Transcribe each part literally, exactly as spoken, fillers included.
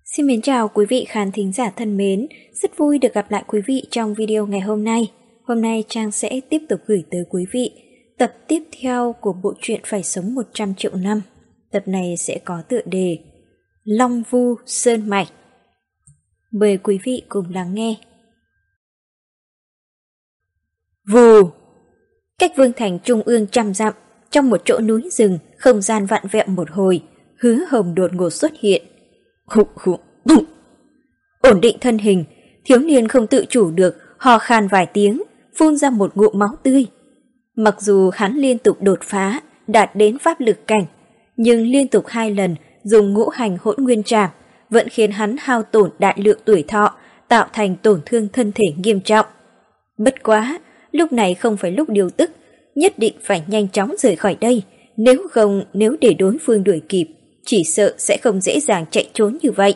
Xin mến chào quý vị khán thính giả thân mến, rất vui được gặp lại quý vị trong video ngày hôm nay. Hôm nay Trang sẽ tiếp tục gửi tới quý vị tập tiếp theo của bộ truyện Phải sống một trăm triệu năm. Tập này sẽ có tựa đề Long Vu Sơn Mạch. Mời quý vị cùng lắng nghe. Vù! Cách Vương Thành trung ương trăm dặm, trong một chỗ núi rừng, không gian vặn vẹo một hồi, Hứa Hồng đột ngột xuất hiện. Hụ hụ bụng. Ổn định thân hình, thiếu niên không tự chủ được, ho khan vài tiếng, phun ra một ngụm máu tươi. Mặc dù hắn liên tục đột phá, đạt đến pháp lực cảnh, nhưng liên tục hai lần dùng ngũ hành hỗn nguyên trảm vẫn khiến hắn hao tổn đại lượng tuổi thọ, tạo thành tổn thương thân thể nghiêm trọng. Bất quá, lúc này không phải lúc điều tức, nhất định phải nhanh chóng rời khỏi đây, nếu không nếu để đối phương đuổi kịp, chỉ sợ sẽ không dễ dàng chạy trốn như vậy.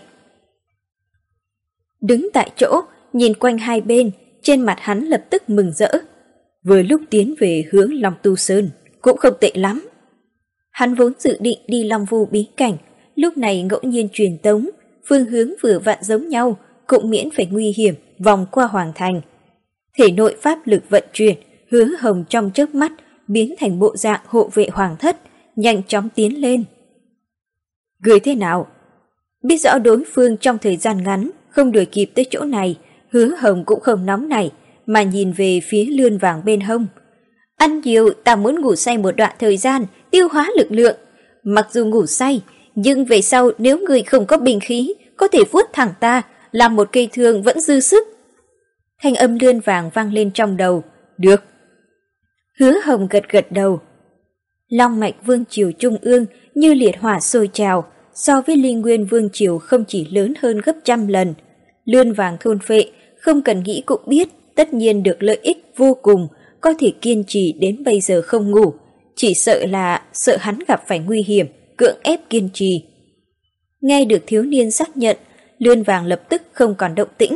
Đứng tại chỗ, nhìn quanh hai bên, trên mặt hắn lập tức mừng rỡ. Vừa lúc tiến về hướng Long Tu Sơn, cũng không tệ lắm. Hắn vốn dự định đi Long Vu bí cảnh, lúc này ngẫu nhiên truyền tống, phương hướng vừa vặn giống nhau, cũng miễn phải nguy hiểm vòng qua Hoàng Thành. Thể nội pháp lực vận chuyển, Hứa Hồng trong chớp mắt biến thành bộ dạng hộ vệ hoàng thất, nhanh chóng tiến lên. Người thế nào? Biết rõ đối phương trong thời gian ngắn không đuổi kịp tới chỗ này, Hứa Hồng cũng không nóng nảy, mà nhìn về phía lươn vàng bên hông. Ăn nhiều, ta muốn ngủ say một đoạn thời gian, tiêu hóa lực lượng. Mặc dù ngủ say, nhưng về sau nếu người không có bình khí, có thể vuốt thẳng ta, làm một cây thương vẫn dư sức. Thanh âm lươn vàng vang lên trong đầu. Được. Hứa Hồng gật gật đầu. Long mạch vương triều trung ương như liệt hỏa sôi trào, so với Linh Nguyên vương triều không chỉ lớn hơn gấp trăm lần. Lươn vàng thôn phệ, không cần nghĩ cũng biết, tất nhiên được lợi ích vô cùng, có thể kiên trì đến bây giờ không ngủ. Chỉ sợ là sợ hắn gặp phải nguy hiểm, cưỡng ép kiên trì. Nghe được thiếu niên xác nhận, lươn vàng lập tức không còn động tĩnh.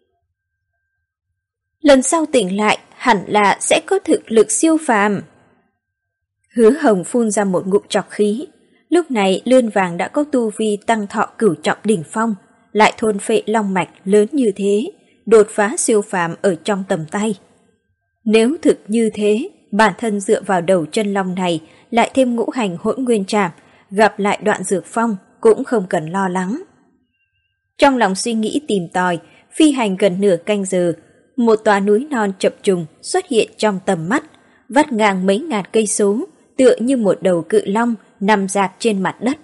Lần sau tỉnh lại, hẳn là sẽ có thực lực siêu phàm. Hứa Hồng phun ra một ngụm trọc khí. Lúc này lươn vàng đã có tu vi tăng thọ cửu trọng đỉnh phong, lại thôn phệ long mạch lớn như thế, đột phá siêu phàm ở trong tầm tay. Nếu thực như thế, bản thân dựa vào đầu chân long này, lại thêm ngũ hành hỗn nguyên trảm, gặp lại đoạn dược phong cũng không cần lo lắng. Trong lòng suy nghĩ tìm tòi, phi hành gần nửa canh giờ, một tòa núi non chập trùng xuất hiện trong tầm mắt, vắt ngang mấy ngàn cây số, tựa như một đầu cự long nằm dạp trên mặt đất.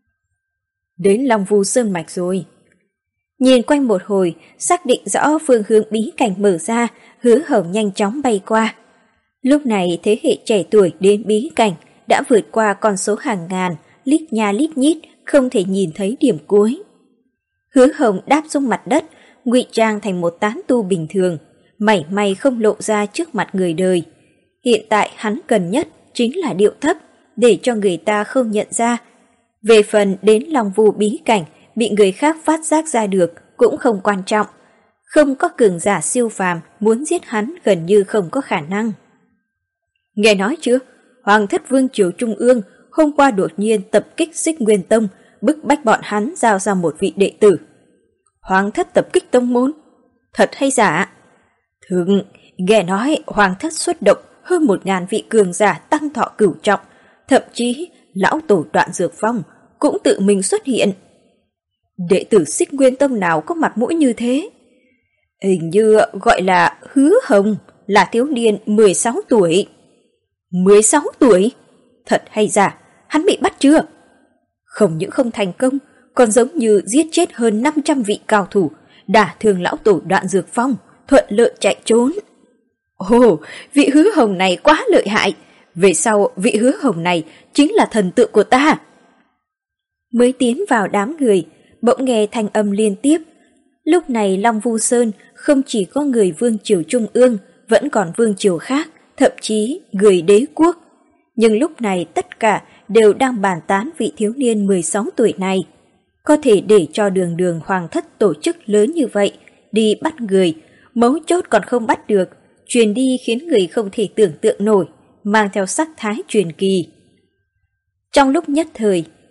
Đến Long Vu Sơn Mạch rồi. Nhìn quanh một hồi, xác định rõ phương hướng bí cảnh mở ra, Hứa Hồng nhanh chóng bay qua. Lúc này thế hệ trẻ tuổi đến bí cảnh đã vượt qua con số hàng ngàn, lít nha lít nhít, không thể nhìn thấy điểm cuối. Hứa Hồng đáp xuống mặt đất, ngụy trang thành một tán tu bình thường, mảy may không lộ ra trước mặt người đời. Hiện tại hắn cần nhất chính là điệu thấp, để cho người ta không nhận ra. Về phần đến Long Vu bí cảnh, bị người khác phát giác ra được cũng không quan trọng. Không có cường giả siêu phàm muốn giết hắn gần như không có khả năng. Nghe nói chưa? Hoàng thất vương triều trung ương hôm qua đột nhiên tập kích Xích Nguyên Tông, bức bách bọn hắn giao ra một vị đệ tử. Hoàng thất tập kích tông môn? Thật hay giả? Thường, nghe nói hoàng thất xuất động hơn một ngàn vị cường giả tăng thọ cửu trọng, thậm chí lão tổ Đoạn Dược Phong cũng tự mình xuất hiện. Đệ tử Xích Nguyên Tông nào có mặt mũi như thế? Hình như gọi là Hứa Hồng, là thiếu niên mười sáu tuổi. mười sáu tuổi? Thật hay giả? Hắn bị bắt chưa? Không những không thành công, còn giống như giết chết hơn năm trăm vị cao thủ, đả thương lão tổ Đoạn Dược Phong, thuận lợi chạy trốn. Ồ, vị Hứa Hồng này quá lợi hại. Về sau vị Hứa Hồng này chính là thần tượng của ta. Mới tiến vào đám người, bỗng nghe thanh âm liên tiếp. Lúc này Long Vu Sơn không chỉ có người vương triều trung ương, vẫn còn vương triều khác, thậm chí người đế quốc. Nhưng lúc này tất cả đều đang bàn tán vị thiếu niên mười sáu tuổi này. Có thể để cho đường đường hoàng thất tổ chức lớn như vậy, đi bắt người, mấu chốt còn không bắt được, truyền đi khiến người không thể tưởng tượng nổi, mang theo sắc thái truyền kỳ. Trong lúc nhất thời,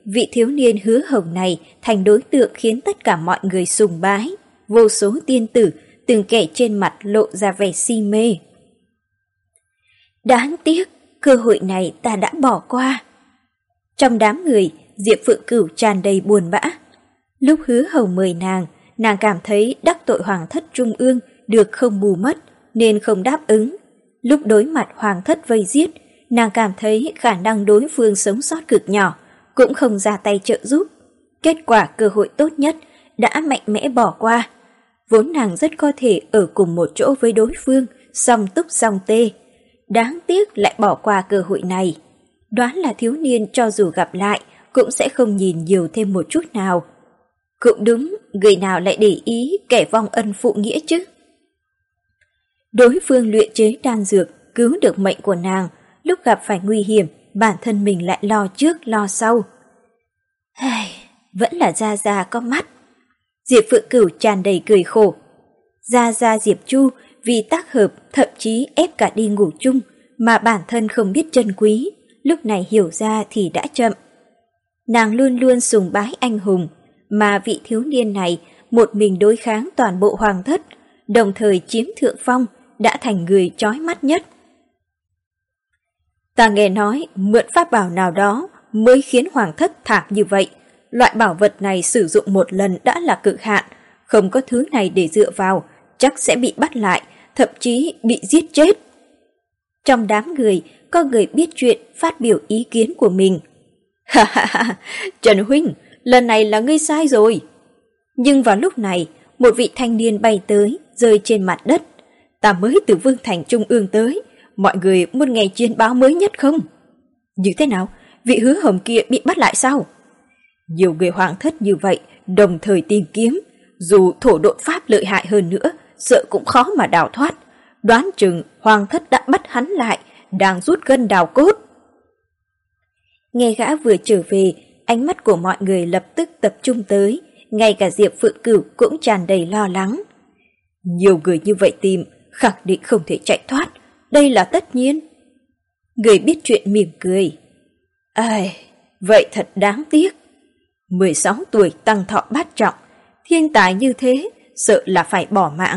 vị thiếu niên hứa hồng này thành đối tượng khiến tất cả mọi người sùng bái. Vô số tiên tử, từng kẻ trên mặt lộ ra vẻ si mê. Đáng tiếc, cơ hội này ta đã bỏ qua. Trong đám người, Diệp Phượng Cửu tràn đầy buồn bã. Lúc hứa hồng mời nàng, nàng cảm thấy đắc tội hoàng thất trung ương được không bù mất, nên không đáp ứng. Lúc đối mặt hoàng thất vây giết, nàng cảm thấy khả năng đối phương sống sót cực nhỏ, cũng không ra tay trợ giúp. Kết quả cơ hội tốt nhất đã mạnh mẽ bỏ qua. Vốn nàng rất có thể ở cùng một chỗ với đối phương, song túc song tê. Đáng tiếc lại bỏ qua cơ hội này. Đoán là thiếu niên cho dù gặp lại cũng sẽ không nhìn nhiều thêm một chút nào. Cũng đúng, người nào lại để ý kẻ vong ân phụ nghĩa chứ. Đối phương luyện chế đan dược cứu được mệnh của nàng, lúc gặp phải nguy hiểm bản thân mình lại lo trước lo sau. Ai, vẫn là Gia Gia có mắt. Diệp Phượng Cửu tràn đầy cười khổ. Gia Gia Diệp Chu vì tác hợp thậm chí ép cả đi ngủ chung mà bản thân không biết trân quý, lúc này hiểu ra thì đã chậm. Nàng luôn luôn sùng bái anh hùng, mà vị thiếu niên này một mình đối kháng toàn bộ hoàng thất, đồng thời chiếm thượng phong, đã thành người chói mắt nhất. Ta nghe nói mượn pháp bảo nào đó mới khiến hoàng thất thảm như vậy. Loại bảo vật này sử dụng một lần đã là cực hạn, không có thứ này để dựa vào, chắc sẽ bị bắt lại, thậm chí bị giết chết. Trong đám người, có người biết chuyện phát biểu ý kiến của mình. Ha ha ha, Trần Huynh, lần này là ngươi sai rồi. Nhưng vào lúc này, một vị thanh niên bay tới, rơi trên mặt đất. Ta mới từ Vương Thành Trung ương tới, mọi người muốn nghe chiến báo mới nhất không? Như thế nào, vị hứa hồng kia bị bắt lại sao? Nhiều người hoàng thất như vậy, đồng thời tìm kiếm, dù thổ độn pháp lợi hại hơn nữa, sợ cũng khó mà đào thoát. Đoán chừng hoàng thất đã bắt hắn lại, đang rút gân đào cốt. Nghe gã vừa trở về, ánh mắt của mọi người lập tức tập trung tới, ngay cả Diệp Phượng Cửu cũng tràn đầy lo lắng. Nhiều người như vậy tìm, khẳng định không thể chạy thoát, đây là tất nhiên. Người biết chuyện mỉm cười. Ai, vậy thật đáng tiếc. mười sáu tuổi tăng thọ bát trọng, thiên tài như thế, sợ là phải bỏ mạng.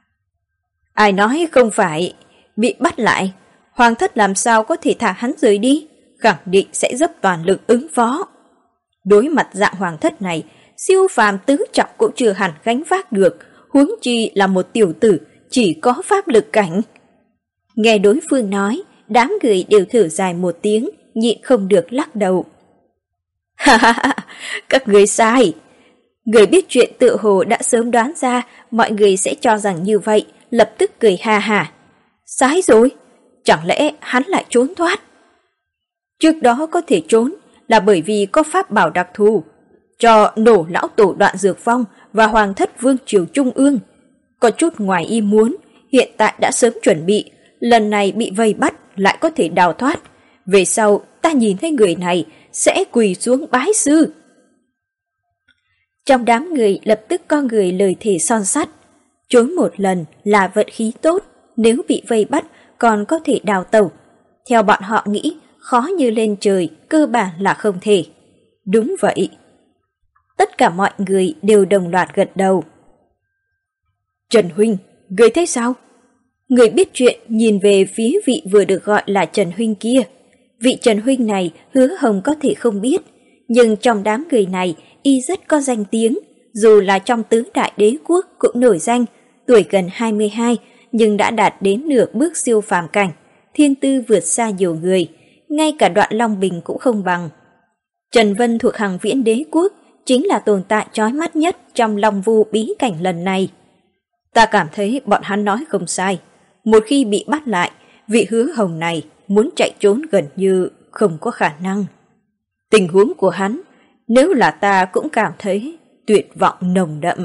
Ai nói không phải, bị bắt lại, hoàng thất làm sao có thể thả hắn rời đi, khẳng định sẽ dốc toàn lực ứng phó. Đối mặt dạng hoàng thất này, siêu phàm tứ trọng cũng chưa hẳn gánh vác được, huống chi là một tiểu tử chỉ có pháp lực cảnh. Nghe đối phương nói, đám người đều thở dài một tiếng, nhịn không được lắc đầu. Ha ha ha, các người sai. Người biết chuyện tự hồ đã sớm đoán ra mọi người sẽ cho rằng như vậy, lập tức cười ha ha. Sai rồi, chẳng lẽ hắn lại trốn thoát? Trước đó có thể trốn là bởi vì có pháp bảo đặc thù, cho nổ lão tổ Đoạn Dược Phong và hoàng thất vương triều trung ương. Có chút ngoài ý muốn, hiện tại đã sớm chuẩn bị, lần này bị vây bắt lại có thể đào thoát. Về sau ta nhìn thấy người này sẽ quỳ xuống bái sư. Trong đám người lập tức có người lời thề son sắt. Trốn một lần là vận khí tốt, nếu bị vây bắt còn có thể đào tẩu. Theo bọn họ nghĩ, khó như lên trời, cơ bản là không thể. Đúng vậy. Tất cả mọi người đều đồng loạt gật đầu. Trần Huynh, người thấy sao? Người biết chuyện nhìn về phía vị vừa được gọi là Trần Huynh kia. Vị Trần Huynh này Hứa Hồng có thể không biết, nhưng trong đám người này y rất có danh tiếng, dù là trong tứ đại đế quốc cũng nổi danh, tuổi gần hai mươi hai nhưng đã đạt đến nửa bước siêu phàm cảnh, thiên tư vượt xa nhiều người, ngay cả Đoạn Long Bình cũng không bằng. Trần Vân thuộc Hằng Viễn đế quốc, chính là tồn tại chói mắt nhất trong Long Vu bí cảnh lần này. Ta cảm thấy bọn hắn nói không sai, một khi bị bắt lại, vị Hứa Hồng này muốn chạy trốn gần như không có khả năng. Tình huống của hắn, nếu là ta cũng cảm thấy tuyệt vọng nồng đậm.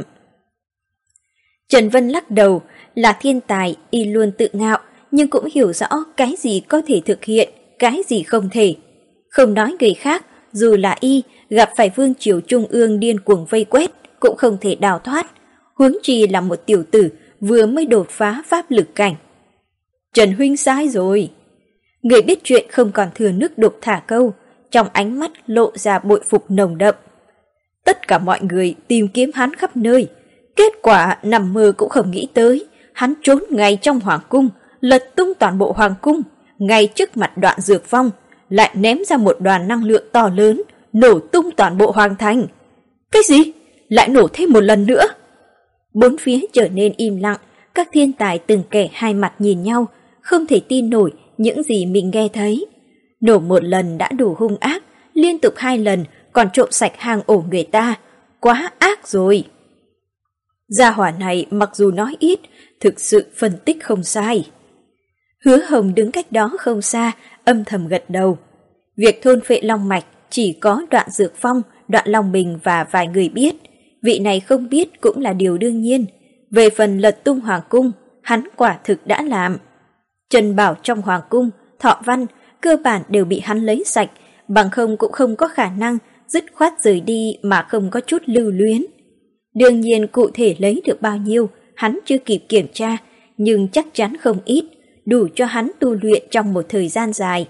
Trần Vân lắc đầu, là thiên tài, y luôn tự ngạo, nhưng cũng hiểu rõ cái gì có thể thực hiện, cái gì không thể. Không nói người khác, dù là y gặp phải vương triều trung ương điên cuồng vây quét, cũng không thể đào thoát, huống chi là một tiểu tử vừa mới đột phá pháp lực cảnh. Trần Huynh sai rồi. Người biết chuyện không còn thừa nước đục thả câu, trong ánh mắt lộ ra bội phục nồng đậm. Tất cả mọi người tìm kiếm hắn khắp nơi, kết quả nằm mơ cũng không nghĩ tới, hắn trốn ngay trong hoàng cung, lật tung toàn bộ hoàng cung, ngay trước mặt Đoạn Dược Phong, lại ném ra một đoàn năng lượng to lớn, nổ tung toàn bộ hoàng thành. Cái gì? Lại nổ thêm một lần nữa? Bốn phía trở nên im lặng, các thiên tài từng kẻ hai mặt nhìn nhau, không thể tin nổi những gì mình nghe thấy. Nổ một lần đã đủ hung ác, liên tục hai lần còn trộm sạch hang ổ người ta, quá ác rồi. Gia hỏa này mặc dù nói ít, thực sự phân tích không sai. Hứa Hồng đứng cách đó không xa, âm thầm gật đầu. Việc thôn phệ long mạch chỉ có Đoạn Dược Phong, Đoạn Long Bình và vài người biết, vị này không biết cũng là điều đương nhiên. Về phần lật tung hoàng cung, hắn quả thực đã làm. Trần bảo trong hoàng cung, Thọ Văn cơ bản đều bị hắn lấy sạch, bằng không cũng không có khả năng dứt khoát rời đi mà không có chút lưu luyến. Đương nhiên cụ thể lấy được bao nhiêu, hắn chưa kịp kiểm tra, nhưng chắc chắn không ít, đủ cho hắn tu luyện trong một thời gian dài.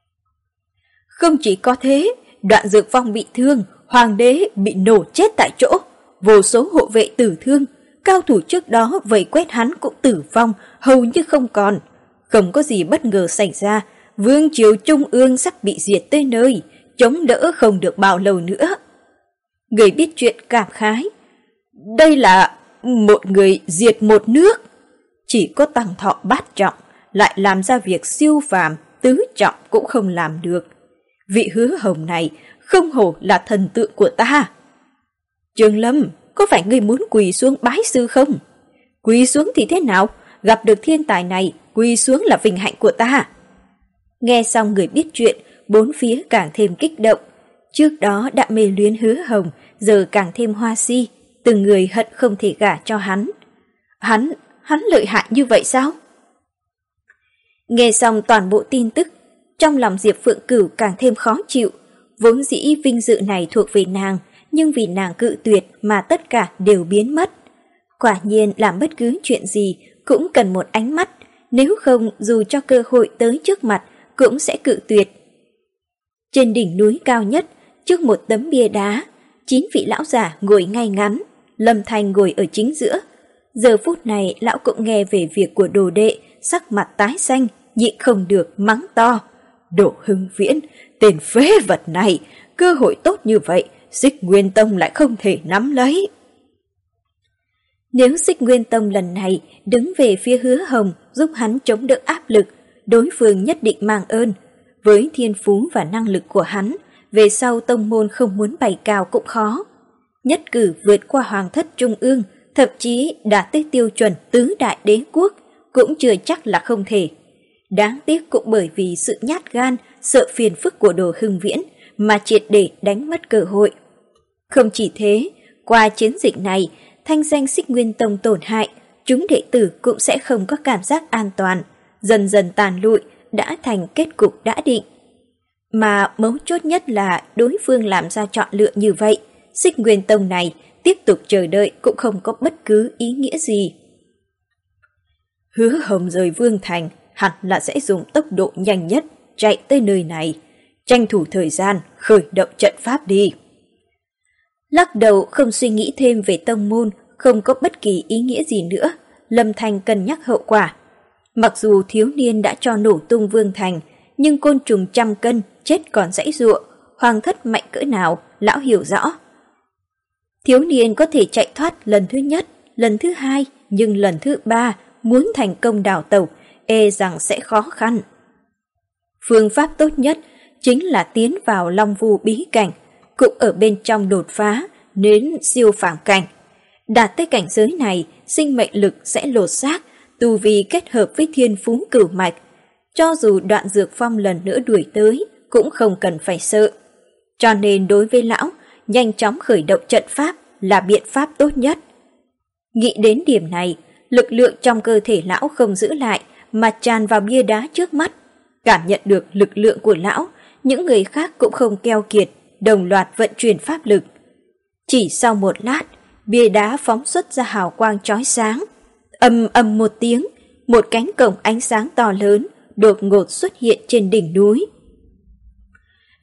Không chỉ có thế, Đoạn Dược Phong bị thương, hoàng đế bị nổ chết tại chỗ, vô số hộ vệ tử thương, cao thủ trước đó vây quét hắn cũng tử vong, hầu như không còn. Không có gì bất ngờ xảy ra, vương triều trung ương sắp bị diệt tới nơi, chống đỡ không được bao lâu nữa. Người biết chuyện cảm khái. Đây là một người diệt một nước. Chỉ có Tăng Thọ bát trọng lại làm ra việc siêu phàm, tứ trọng cũng không làm được. Vị Hứa Hồng này không hổ là thần tượng của ta. Trường Lâm, có phải ngươi muốn quỳ xuống bái sư không? Quỳ xuống thì thế nào? Gặp được thiên tài này, quỳ xuống là vinh hạnh của ta. Nghe xong người biết chuyện, bốn phía càng thêm kích động. Trước đó đã mê luyến Hứa Hồng, giờ càng thêm hoa si, từng người hận không thể gả cho hắn. Hắn, hắn lợi hại như vậy sao? Nghe xong toàn bộ tin tức, trong lòng Diệp Phượng Cửu càng thêm khó chịu. Vốn dĩ vinh dự này thuộc về nàng, nhưng vì nàng cự tuyệt mà tất cả đều biến mất. Quả nhiên làm bất cứ chuyện gì cũng cần một ánh mắt, nếu không dù cho cơ hội tới trước mặt cũng sẽ cự tuyệt. Trên đỉnh núi cao nhất, trước một tấm bia đá, chín vị lão giả ngồi ngay ngắn, Lâm Thanh ngồi ở chính giữa. Giờ phút này lão cũng nghe về việc của đồ đệ, sắc mặt tái xanh, nhịn không được mắng to. Đỗ Hưng Viễn, tên phế vật này, cơ hội tốt như vậy, Xích Nguyên Tông lại không thể nắm lấy. Nếu Xích Nguyên Tông lần này đứng về phía Hứa Hồng giúp hắn chống đỡ áp lực, đối phương nhất định mang ơn. Với thiên phú và năng lực của hắn, về sau tông môn không muốn bày cao cũng khó. Nhất cử vượt qua hoàng thất trung ương, thậm chí đạt tới tiêu chuẩn tứ đại đế quốc, cũng chưa chắc là không thể. Đáng tiếc cũng bởi vì sự nhát gan, sợ phiền phức của Đồ Hưng Viễn mà triệt để đánh mất cơ hội. Không chỉ thế, qua chiến dịch này, thanh danh Xích Nguyên Tông tổn hại, chúng đệ tử cũng sẽ không có cảm giác an toàn, dần dần tàn lụi, đã thành kết cục đã định. Mà mấu chốt nhất là đối phương làm ra chọn lựa như vậy, Xích Nguyên Tông này tiếp tục chờ đợi cũng không có bất cứ ý nghĩa gì. Hứa Hồng rời Vương Thành, hẳn là sẽ dùng tốc độ nhanh nhất chạy tới nơi này, tranh thủ thời gian khởi động trận pháp đi. Lắc đầu không suy nghĩ thêm về tông môn, không có bất kỳ ý nghĩa gì nữa, Lâm Thanh cân nhắc hậu quả. Mặc dù thiếu niên đã cho nổ tung Vương Thành, nhưng côn trùng trăm cân chết còn giãy giụa, hoàng thất mạnh cỡ nào lão hiểu rõ. Thiếu niên có thể chạy thoát lần thứ nhất, lần thứ hai, nhưng lần thứ ba muốn thành công đào tẩu e rằng sẽ khó khăn. Phương pháp tốt nhất chính là tiến vào Long Vu bí cảnh, cũng ở bên trong đột phá đến siêu phàm cảnh. Đạt tới cảnh giới này, sinh mệnh lực sẽ lột xác, tu vi kết hợp với thiên phú cửu mạch. Cho dù Đoạn Dược Phong lần nữa đuổi tới, cũng không cần phải sợ. Cho nên đối với lão, nhanh chóng khởi động trận pháp là biện pháp tốt nhất. Nghĩ đến điểm này, lực lượng trong cơ thể lão không giữ lại mà tràn vào bia đá trước mắt. Cảm nhận được lực lượng của lão, những người khác cũng không keo kiệt, đồng loạt vận chuyển pháp lực. Chỉ sau một lát, bia đá phóng xuất ra hào quang chói sáng. Ầm ầm một tiếng, một cánh cổng ánh sáng to lớn đột ngột xuất hiện trên đỉnh núi.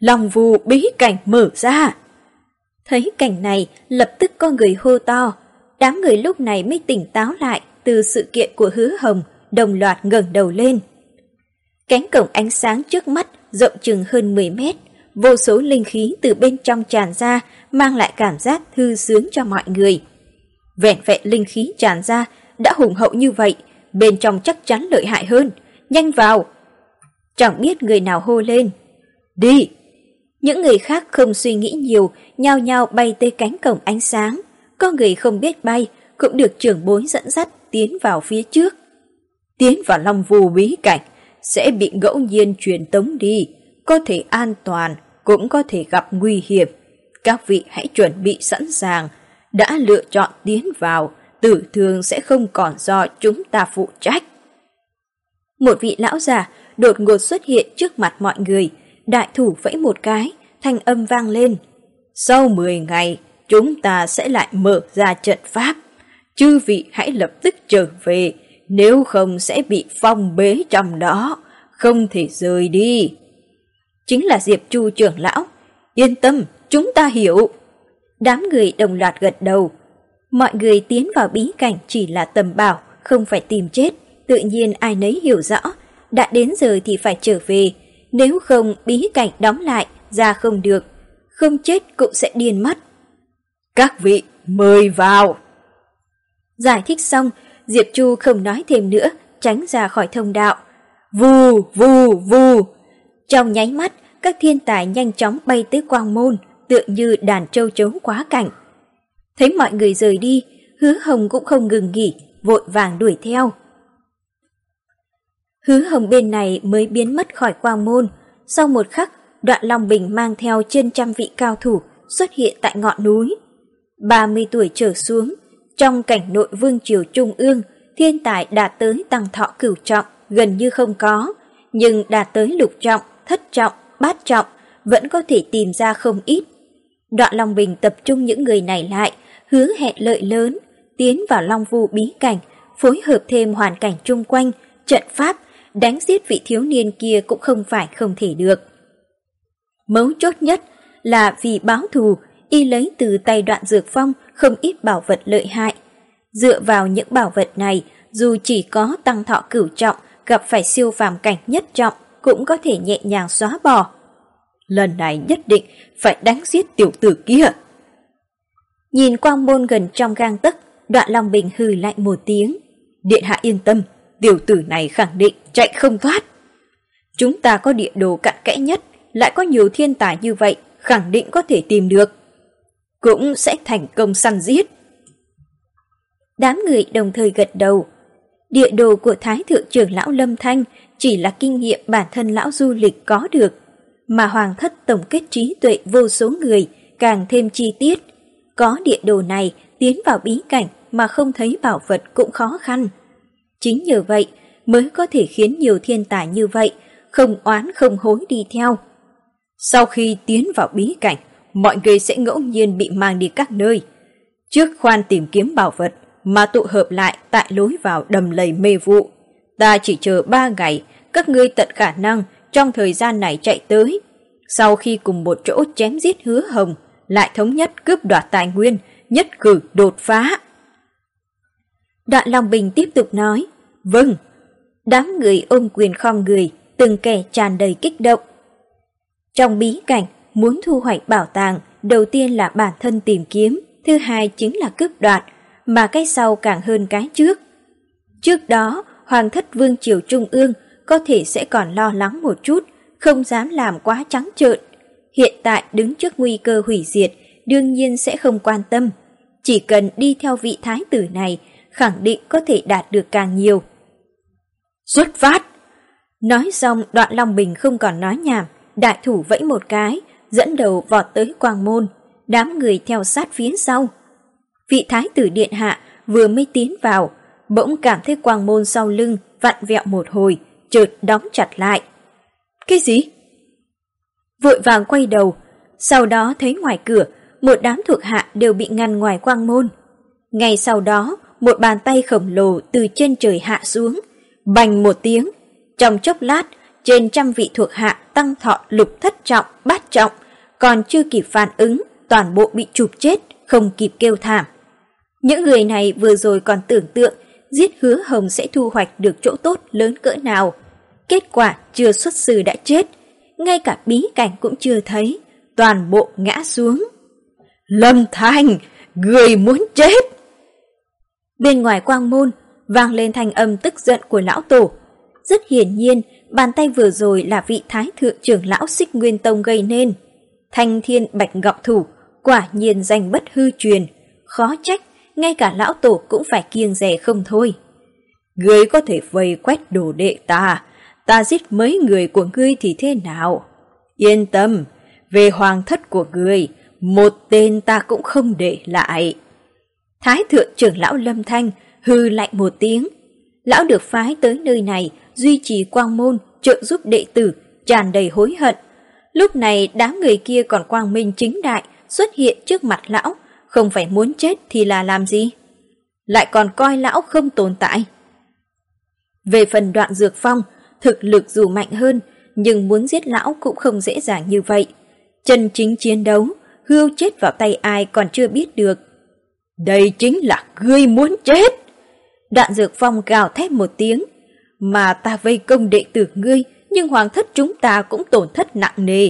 Long vu bí cảnh mở ra. Thấy cảnh này, lập tức có người hô to. Đám người lúc này mới tỉnh táo lại từ sự kiện của Hứa Hồng, đồng loạt ngẩng đầu lên. Cánh cổng ánh sáng trước mắt rộng chừng hơn mười mét, vô số linh khí từ bên trong tràn ra, mang lại cảm giác thư sướng cho mọi người. Vẹn vẹn linh khí tràn ra đã hùng hậu như vậy, bên trong chắc chắn lợi hại hơn. Nhanh vào! Chẳng biết người nào hô lên. Đi! Những người khác không suy nghĩ nhiều, nhao nhao bay tới cánh cổng ánh sáng. Có người không biết bay, cũng được trưởng bối dẫn dắt tiến vào phía trước. Tiến vào Long Vu bí cảnh, sẽ bị ngẫu nhiên truyền tống đi, có thể an toàn, cũng có thể gặp nguy hiểm. Các vị hãy chuẩn bị sẵn sàng, đã lựa chọn tiến vào, tử thương sẽ không còn do chúng ta phụ trách. Một vị lão già đột ngột xuất hiện trước mặt mọi người, đại thủ vẫy một cái, thanh âm vang lên. Sau mười ngày, chúng ta sẽ lại mở ra trận pháp. Chư vị hãy lập tức trở về, nếu không sẽ bị phong bế trong đó, không thể rời đi. Chính là Diệp Chu trưởng lão. Yên tâm, chúng ta hiểu. Đám người đồng loạt gật đầu. Mọi người tiến vào bí cảnh chỉ là tầm bảo, không phải tìm chết. Tự nhiên ai nấy hiểu rõ, đã đến giờ thì phải trở về. Nếu không bí cảnh đóng lại, ra không được. Không chết cũng sẽ điên mất. Các vị, mời vào. Giải thích xong, Diệp Chu không nói thêm nữa, tránh ra khỏi thông đạo. Vù, vù, vù. Trong nháy mắt, các thiên tài nhanh chóng bay tới quang môn, tựa như đàn trâu trống quá cảnh. Thấy mọi người rời đi, Hứa Hồng cũng không ngừng nghỉ, vội vàng đuổi theo. Hứa Hồng bên này mới biến mất khỏi quang môn. Sau một khắc, Đoạn Long Bình mang theo trên trăm vị cao thủ xuất hiện tại ngọn núi. ba mươi tuổi trở xuống, trong cảnh nội vương triều trung ương, thiên tài đạt tới tăng thọ cửu trọng gần như không có, nhưng đạt tới lục trọng, thất trọng, bát trọng vẫn có thể tìm ra không ít. Đoạn Long Bình tập trung những người này lại, hứa hẹn lợi lớn, tiến vào Long Vu bí cảnh, phối hợp thêm hoàn cảnh chung quanh, trận pháp, đánh giết vị thiếu niên kia cũng không phải không thể được. Mấu chốt nhất là vì báo thù, y lấy từ tay Đoạn Dược Phong không ít bảo vật lợi hại. Dựa vào những bảo vật này, dù chỉ có tăng thọ cửu trọng, gặp phải siêu phàm cảnh nhất trọng, cũng có thể nhẹ nhàng xóa bỏ. Lần này nhất định phải đánh giết tiểu tử kia. Nhìn quang môn gần trong gang tấc, Đoạn Long Bình hừ lại một tiếng. Điện hạ yên tâm, tiểu tử này khẳng định chạy không thoát. Chúng ta có địa đồ cặn kẽ nhất, lại có nhiều thiên tài như vậy, khẳng định có thể tìm được. Cũng sẽ thành công săn giết. Đám người đồng thời gật đầu. Địa đồ của Thái Thượng trưởng lão Lâm Thanh chỉ là kinh nghiệm bản thân lão du lịch có được, mà Hoàng thất tổng kết trí tuệ vô số người càng thêm chi tiết. Có địa đồ này, tiến vào bí cảnh mà không thấy bảo vật cũng khó khăn. Chính nhờ vậy mới có thể khiến nhiều thiên tài như vậy không oán không hối đi theo. Sau khi tiến vào bí cảnh, mọi người sẽ ngẫu nhiên bị mang đi các nơi. Trước khoan tìm kiếm bảo vật mà tụ hợp lại tại lối vào đầm lầy mê vụ. Ta chỉ chờ ba ngày, các ngươi tận khả năng trong thời gian này chạy tới. Sau khi cùng một chỗ chém giết Hứa Hồng, lại thống nhất cướp đoạt tài nguyên, nhất cử đột phá. Đoạn Long Bình tiếp tục nói, vâng. Đám người ôm quyền khom người, từng kẻ tràn đầy kích động. Trong bí cảnh, muốn thu hoạch bảo tàng, đầu tiên là bản thân tìm kiếm, thứ hai chính là cướp đoạt, mà cái sau càng hơn cái trước. Trước đó, Hoàng thất vương triều trung ương có thể sẽ còn lo lắng một chút, không dám làm quá trắng trợn. Hiện tại đứng trước nguy cơ hủy diệt, đương nhiên sẽ không quan tâm. Chỉ cần đi theo vị thái tử này, khẳng định có thể đạt được càng nhiều. Xuất phát! Nói xong, Đoạn Long Bình không còn nói nhảm, đại thủ vẫy một cái, dẫn đầu vọt tới quang môn, đám người theo sát phía sau. Vị thái tử điện hạ vừa mới tiến vào, bỗng cảm thấy quang môn sau lưng vặn vẹo một hồi, chợt đóng chặt lại. Cái gì? Vội vàng quay đầu, sau đó thấy ngoài cửa, một đám thuộc hạ đều bị ngăn ngoài quang môn. Ngay sau đó, một bàn tay khổng lồ từ trên trời hạ xuống, bành một tiếng, trong chốc lát, trên trăm vị thuộc hạ tăng thọ lục thất trọng, bát trọng, còn chưa kịp phản ứng, toàn bộ bị chụp chết, không kịp kêu thảm. Những người này vừa rồi còn tưởng tượng giết Hứa Hồng sẽ thu hoạch được chỗ tốt lớn cỡ nào. Kết quả chưa xuất sư đã chết, ngay cả bí cảnh cũng chưa thấy, toàn bộ ngã xuống. Lâm Thanh, người muốn chết! Bên ngoài quang môn, vang lên thanh âm tức giận của lão tổ. Rất hiển nhiên, bàn tay vừa rồi là vị thái thượng trưởng lão Xích Nguyên Tông gây nên. Thanh thiên bạch ngọc thủ, quả nhiên danh bất hư truyền, khó trách, ngay cả lão tổ cũng phải kiêng dè không thôi. Ngươi có thể vây quét đồ đệ ta, ta giết mấy người của ngươi thì thế nào? Yên tâm, về hoàng thất của ngươi, một tên ta cũng không để lại. Thái thượng trưởng lão Lâm Thanh hư lạnh một tiếng. Lão được phái tới nơi này duy trì quang môn, trợ giúp đệ tử, tràn đầy hối hận. Lúc này đám người kia còn quang minh chính đại xuất hiện trước mặt lão, không phải muốn chết thì là làm gì? Lại còn coi lão không tồn tại. Về phần Đoạn Dược Phong, thực lực dù mạnh hơn, nhưng muốn giết lão cũng không dễ dàng như vậy. Chân chính chiến đấu, hươu chết vào tay ai còn chưa biết được. Đây chính là ngươi muốn chết! Đoạn Dược Phong gào thét một tiếng. Mà ta vây công đệ tử ngươi, nhưng hoàng thất chúng ta cũng tổn thất nặng nề.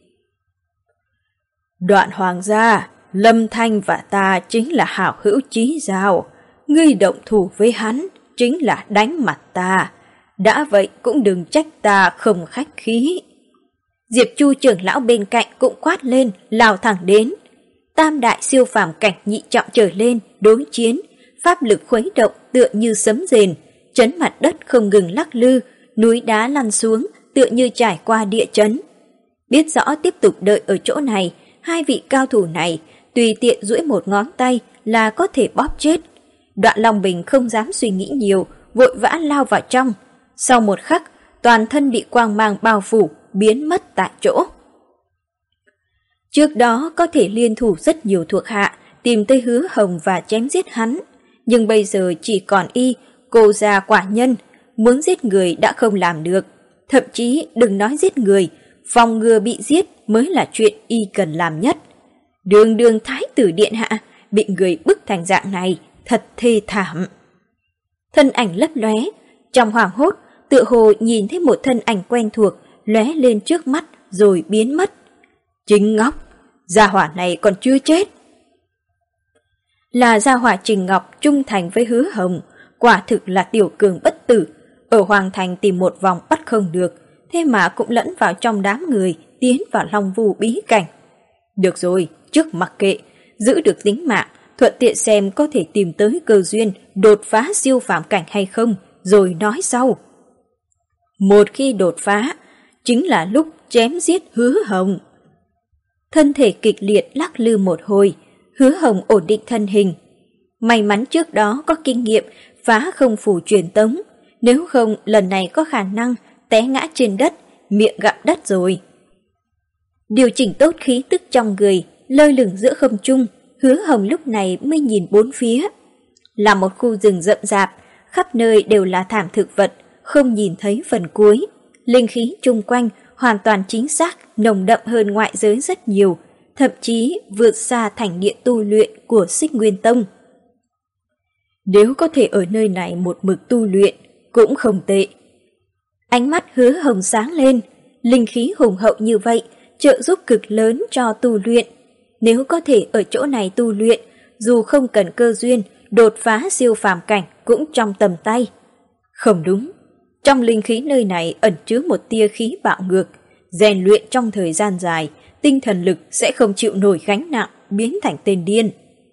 Đoạn hoàng gia, Lâm Thanh và ta chính là hảo hữu chí giao. Ngươi động thủ với hắn, chính là đánh mặt ta. Đã vậy cũng đừng trách ta không khách khí. Diệp Chu trưởng lão bên cạnh cũng quát lên, lao thẳng đến. Tam đại siêu phàm cảnh nhị trọng trở lên, đối chiến, pháp lực khuấy động tựa như sấm rền, chấn mặt đất không ngừng lắc lư, núi đá lăn xuống tựa như trải qua địa chấn. Biết rõ tiếp tục đợi ở chỗ này, hai vị cao thủ này tùy tiện duỗi một ngón tay là có thể bóp chết. Đoạn Long Bình không dám suy nghĩ nhiều, vội vã lao vào trong. Sau một khắc, toàn thân bị quang mang bao phủ, biến mất tại chỗ. Trước đó có thể liên thủ rất nhiều thuộc hạ, tìm tới Hứa Hồng và chém giết hắn. Nhưng bây giờ chỉ còn y, cô già quả nhân, muốn giết người đã không làm được. Thậm chí đừng nói giết người, phòng ngừa bị giết mới là chuyện y cần làm nhất. Đường đường thái tử điện hạ, bị người bức thành dạng này, thật thê thảm. Thân ảnh lấp lóe, trong hoảng hốt, tựa hồ nhìn thấy một thân ảnh quen thuộc lóe lên trước mắt rồi biến mất. Trình Ngọc, gia hỏa này còn chưa chết. Là gia hỏa Trình Ngọc trung thành với Hứa Hồng, quả thực là tiểu cường bất tử. Ở Hoàng Thành tìm một vòng bắt không được, thế mà cũng lẫn vào trong đám người tiến vào Long Vu bí cảnh. Được rồi, trước mặc kệ, giữ được tính mạng, thuận tiện xem có thể tìm tới cơ duyên đột phá siêu phàm cảnh hay không, rồi nói sau. Một khi đột phá, chính là lúc chém giết Hứa Hồng. Thân thể kịch liệt lắc lư một hồi, Hứa Hồng ổn định thân hình. May mắn trước đó có kinh nghiệm phá không phủ truyền tống, nếu không lần này có khả năng té ngã trên đất, miệng gặm đất rồi. Điều chỉnh tốt khí tức trong người, lơ lửng giữa không trung, Hứa Hồng lúc này mới nhìn bốn phía. Là một khu rừng rậm rạp, khắp nơi đều là thảm thực vật, không nhìn thấy phần cuối. Linh khí chung quanh hoàn toàn chính xác, nồng đậm hơn ngoại giới rất nhiều, thậm chí vượt xa thành địa tu luyện của Xích Nguyên Tông. Nếu có thể ở nơi này một mực tu luyện, cũng không tệ. Ánh mắt Hứa Hồng sáng lên, linh khí hùng hậu như vậy, trợ giúp cực lớn cho tu luyện. Nếu có thể ở chỗ này tu luyện, dù không cần cơ duyên, đột phá siêu phàm cảnh cũng trong tầm tay. Không đúng, trong linh khí nơi này ẩn chứa một tia khí bạo ngược, rèn luyện trong thời gian dài, tinh thần lực sẽ không chịu nổi gánh nặng, biến thành tên điên.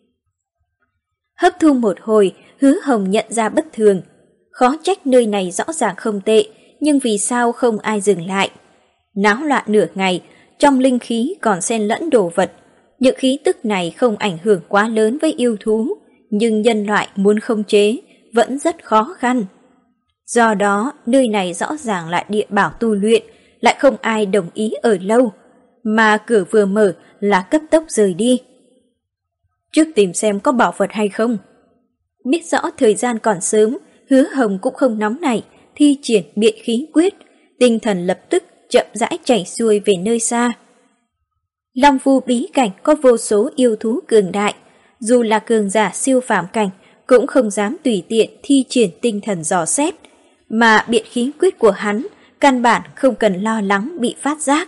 Hấp thu một hồi, Hứa Hồng nhận ra bất thường. Khó trách nơi này rõ ràng không tệ, nhưng vì sao không ai dừng lại? Náo loạn nửa ngày, trong linh khí còn xen lẫn đồ vật. Những khí tức này không ảnh hưởng quá lớn với yêu thú, nhưng nhân loại muốn khống chế vẫn rất khó khăn. Do đó, nơi này rõ ràng là địa bảo tu luyện, lại không ai đồng ý ở lâu, mà cửa vừa mở là cấp tốc rời đi. Trước tìm xem có bảo vật hay không. Biết rõ thời gian còn sớm, Hứa Hồng cũng không nóng nảy, thi triển biện khí quyết, tinh thần lập tức chậm rãi chảy xuôi về nơi xa. Long Vu bí cảnh có vô số yêu thú cường đại, dù là cường giả siêu phàm cảnh cũng không dám tùy tiện thi triển tinh thần dò xét, mà biện khí quyết của hắn căn bản không cần lo lắng bị phát giác.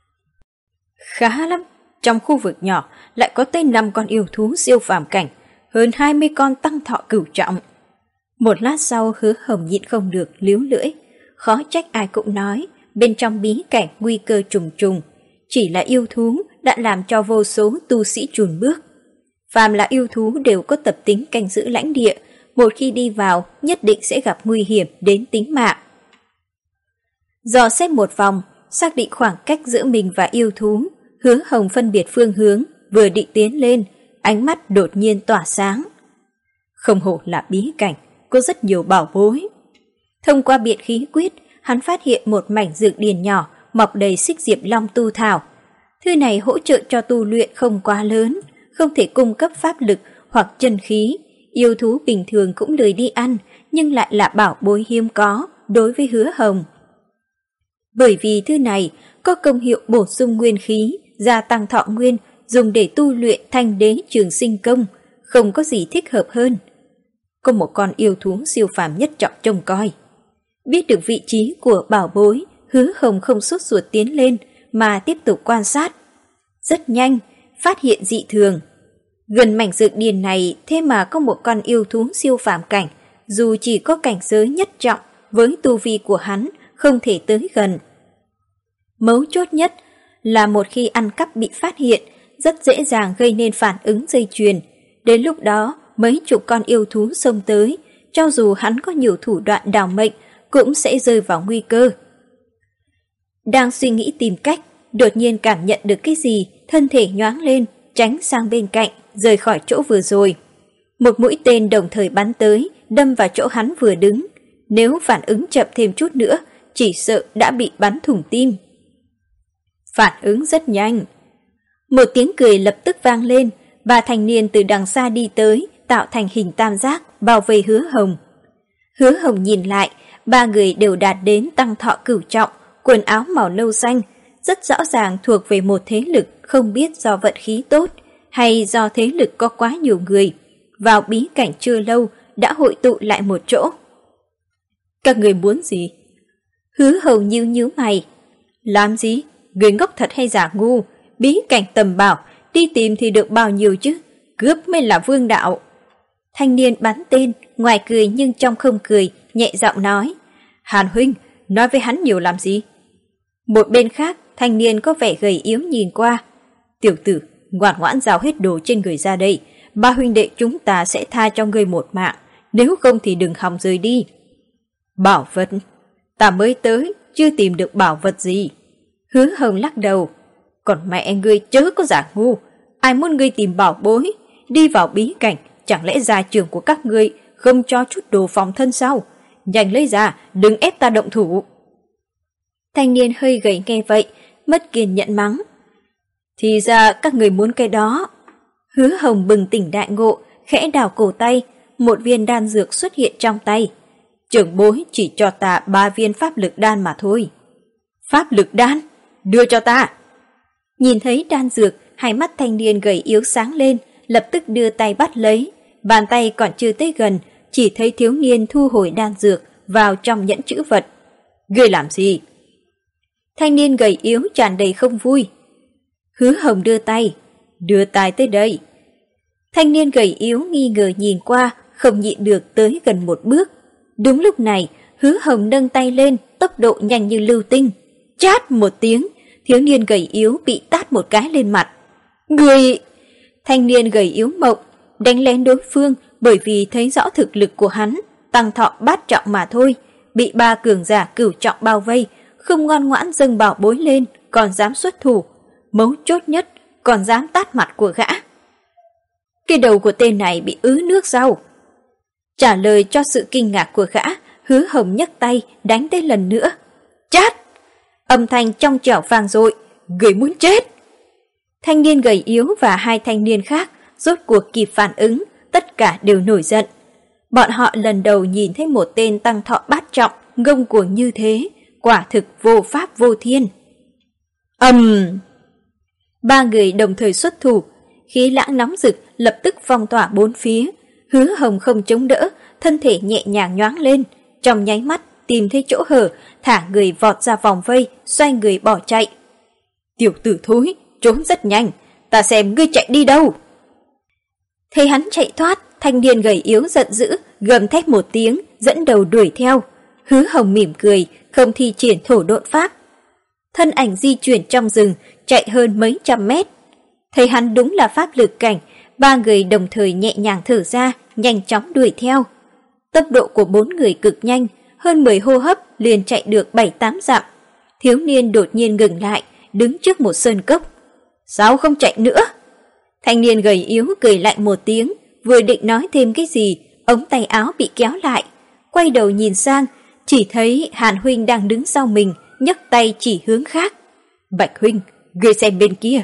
Khá lắm, trong khu vực nhỏ lại có tới năm con yêu thú siêu phàm cảnh, hơn hai mươi con tăng thọ cửu trọng. Một lát sau Hứa Hồng nhịn không được líu lưỡi, khó trách ai cũng nói bên trong bí cảnh nguy cơ trùng trùng, chỉ là yêu thú đã làm cho vô số tu sĩ chùn bước. Phàm là yêu thú đều có tập tính canh giữ lãnh địa, một khi đi vào nhất định sẽ gặp nguy hiểm đến tính mạng. Dò xét một vòng, xác định khoảng cách giữa mình và yêu thú, Hứa Hồng phân biệt phương hướng, vừa định tiến lên, ánh mắt đột nhiên tỏa sáng. Không hổ là bí cảnh, có rất nhiều bảo bối. Thông qua biện khí quyết, hắn phát hiện một mảnh dược điền nhỏ mọc đầy xích diệp long tu thảo. Thứ này hỗ trợ cho tu luyện không quá lớn, không thể cung cấp pháp lực hoặc chân khí. Yêu thú bình thường cũng lười đi ăn, nhưng lại là bảo bối hiếm có đối với Hứa Hồng. Bởi vì thứ này có công hiệu bổ sung nguyên khí, gia tăng thọ nguyên, dùng để tu luyện thanh đế trường sinh công, không có gì thích hợp hơn. Có một con yêu thú siêu phàm nhất trọng trông coi. Biết được vị trí của bảo bối, Hứa Hồng không sốt ruột tiến lên mà tiếp tục quan sát. Rất nhanh, phát hiện dị thường. Gần mảnh dược điền này thế mà có một con yêu thú siêu phàm cảnh, dù chỉ có cảnh giới nhất trọng với tu vi của hắn không thể tới gần. Mấu chốt nhất là một khi ăn cắp bị phát hiện, rất dễ dàng gây nên phản ứng dây chuyền. Đến lúc đó, mấy chục con yêu thú xông tới, cho dù hắn có nhiều thủ đoạn đào mệnh, cũng sẽ rơi vào nguy cơ. Đang suy nghĩ tìm cách, đột nhiên cảm nhận được cái gì, thân thể nhoáng lên, tránh sang bên cạnh, rời khỏi chỗ vừa rồi. Một mũi tên đồng thời bắn tới, đâm vào chỗ hắn vừa đứng. Nếu phản ứng chậm thêm chút nữa, chỉ sợ đã bị bắn thủng tim. Phản ứng rất nhanh. Một tiếng cười lập tức vang lên, ba thanh niên từ đằng xa đi tới, tạo thành hình tam giác, bao vây Hứa Hồng. Hứa Hồng nhìn lại, ba người đều đạt đến tăng thọ cửu trọng, quần áo màu nâu xanh, rất rõ ràng thuộc về một thế lực không biết do vận khí tốt, hay do thế lực có quá nhiều người, vào bí cảnh chưa lâu đã hội tụ lại một chỗ. Các người muốn gì? Hứa Hồng nhíu nhíu mày. Làm gì? Người ngốc thật hay giả ngu? Bí cảnh tầm bảo, đi tìm thì được bao nhiêu chứ? Cướp mới là vương đạo. Thanh niên bắn tên, ngoài cười nhưng trong không cười, nhẹ giọng nói. Hàn huynh, nói với hắn nhiều làm gì? Một bên khác, thanh niên có vẻ gầy yếu nhìn qua. Tiểu tử, ngoan ngoãn giao hết đồ trên người ra đây, ba huynh đệ chúng ta sẽ tha cho ngươi một mạng, nếu không thì đừng hòng rời đi. Bảo vật? Ta mới tới, chưa tìm được bảo vật gì. Hứa Hồng lắc đầu. Còn mẹ ngươi chớ có giả ngu, ai muốn ngươi tìm bảo bối, đi vào bí cảnh, chẳng lẽ gia trưởng của các ngươi không cho chút đồ phòng thân sao? Nhanh lấy ra, đừng ép ta động thủ. Thanh niên hơi gầy nghe vậy, mất kiên nhẫn mắng. Thì ra các người muốn cái đó. Hứa Hồng bừng tỉnh đại ngộ, khẽ đào cổ tay, một viên đan dược xuất hiện trong tay. Trưởng bối chỉ cho ta ba viên pháp lực đan mà thôi. Pháp lực đan? Đưa cho ta. Nhìn thấy đan dược, hai mắt thanh niên gầy yếu sáng lên, lập tức đưa tay bắt lấy. Bàn tay còn chưa tới gần, chỉ thấy thiếu niên thu hồi đan dược vào trong nhẫn trữ vật. Ngươi làm gì? Thanh niên gầy yếu tràn đầy không vui. Hứa Hồng đưa tay. Đưa tay tới đây. Thanh niên gầy yếu nghi ngờ nhìn qua, không nhịn được tới gần một bước. Đúng lúc này, Hứa Hồng nâng tay lên, tốc độ nhanh như lưu tinh. Chát một tiếng, thiếu niên gầy yếu bị tát một cái lên mặt. Người! Thanh niên gầy yếu mộng, đánh lén đối phương bởi vì thấy rõ thực lực của hắn, tăng thọ bát trọng mà thôi. Bị ba cường giả cửu trọng bao vây, không ngoan ngoãn dâng bảo bối lên, còn dám xuất thủ. Mấu chốt nhất, còn dám tát mặt của gã. Cái đầu của tên này bị ứ nước sao? Trả lời cho sự kinh ngạc của gã, Hứa Hồng nhấc tay đánh tới lần nữa. Chát! Âm thanh trong trẻo vang dội, người muốn chết. Thanh niên gầy yếu và hai thanh niên khác rốt cuộc kịp phản ứng, tất cả đều nổi giận. Bọn họ lần đầu nhìn thấy một tên tăng thọ bát trọng ngông cuồng như thế, quả thực vô pháp vô thiên. Ầm! Um. Ba người đồng thời xuất thủ, khí lãng nóng rực lập tức phong tỏa bốn phía. Hứa Hồng không chống đỡ, thân thể nhẹ nhàng nhoáng lên, trong nháy mắt tìm thấy chỗ hở, thả người vọt ra vòng vây, xoay người bỏ chạy. Tiểu tử thối, trốn rất nhanh, ta xem ngươi chạy đi đâu. Thấy hắn chạy thoát, thanh niên gầy yếu giận dữ, gầm thét một tiếng, dẫn đầu đuổi theo. Hứa Hồng mỉm cười, không thi triển thổ độn pháp. Thân ảnh di chuyển trong rừng, chạy hơn mấy trăm mét. Thấy hắn đúng là pháp lực cảnh, ba người đồng thời nhẹ nhàng thở ra, nhanh chóng đuổi theo. Tốc độ của bốn người cực nhanh, hơn mười hô hấp liền chạy được bảy tám dặm. Thiếu niên đột nhiên ngừng lại, đứng trước một sơn cốc. Sao không chạy nữa? Thanh niên gầy yếu cười lạnh một tiếng, vừa định nói thêm cái gì, ống tay áo bị kéo lại. Quay đầu nhìn sang, chỉ thấy Hàn huynh đang đứng sau mình, nhấc tay chỉ hướng khác. Bạch huynh, ngươi xem bên kia.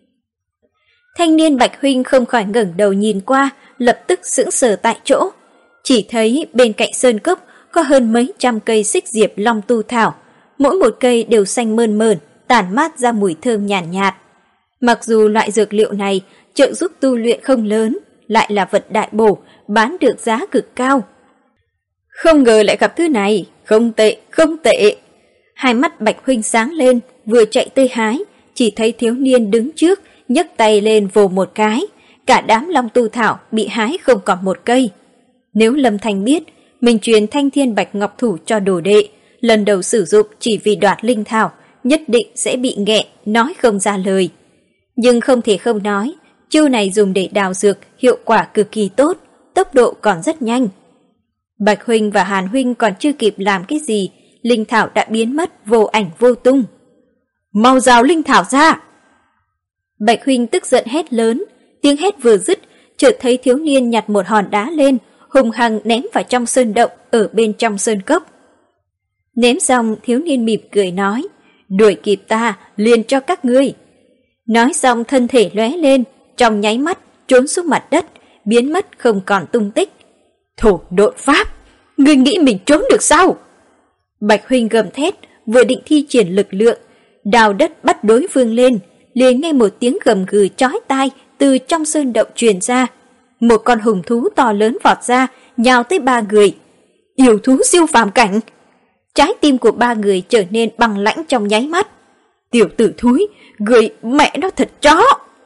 Thanh niên Bạch huynh không khỏi ngẩng đầu nhìn qua, lập tức sững sờ tại chỗ. Chỉ thấy bên cạnh sơn cốc có hơn mấy trăm cây xích diệp long tu thảo, mỗi một cây đều xanh mơn mởn, tản mát ra mùi thơm nhàn nhạt, nhạt. Mặc dù loại dược liệu này trợ giúp tu luyện không lớn, lại là vật đại bổ, bán được giá cực cao. Không ngờ lại gặp thứ này, không tệ, không tệ. Hai mắt Bạch huynh sáng lên, vừa chạy tới hái, chỉ thấy thiếu niên đứng trước, nhấc tay lên vồ một cái, cả đám long tu thảo bị hái không còn một cây. Nếu Lâm Thanh biết, mình truyền Thanh Thiên Bạch Ngọc Thủ cho đồ đệ, lần đầu sử dụng chỉ vì đoạt linh thảo, nhất định sẽ bị nghẹn, nói không ra lời. Nhưng không thể không nói, chiêu này dùng để đào dược hiệu quả cực kỳ tốt, tốc độ còn rất nhanh. Bạch huynh và Hàn huynh còn chưa kịp làm cái gì, linh thảo đã biến mất vô ảnh vô tung. Mau rào linh thảo ra! Bạch huynh tức giận hét lớn, tiếng hét vừa dứt, chợt thấy thiếu niên nhặt một hòn đá lên, hùng hăng ném vào trong sơn động ở bên trong sơn cốc. Ném xong, thiếu niên mỉm cười nói, đuổi kịp ta, liền cho các ngươi. Nói xong thân thể lóe lên, trong nháy mắt trốn xuống mặt đất, biến mất không còn tung tích. Thổ độn pháp, ngươi nghĩ mình trốn được sao? Bạch huynh gầm thét, vừa định thi triển lực lượng, đào đất bắt đối phương lên, liền nghe một tiếng gầm gừ chói tai từ trong sơn động truyền ra. Một con hùng thú to lớn vọt ra, nhào tới ba người. Yêu thú siêu phàm cảnh! Trái tim của ba người trở nên băng lãnh trong nháy mắt. Tiểu tử thúi, người mẹ nó thật chó!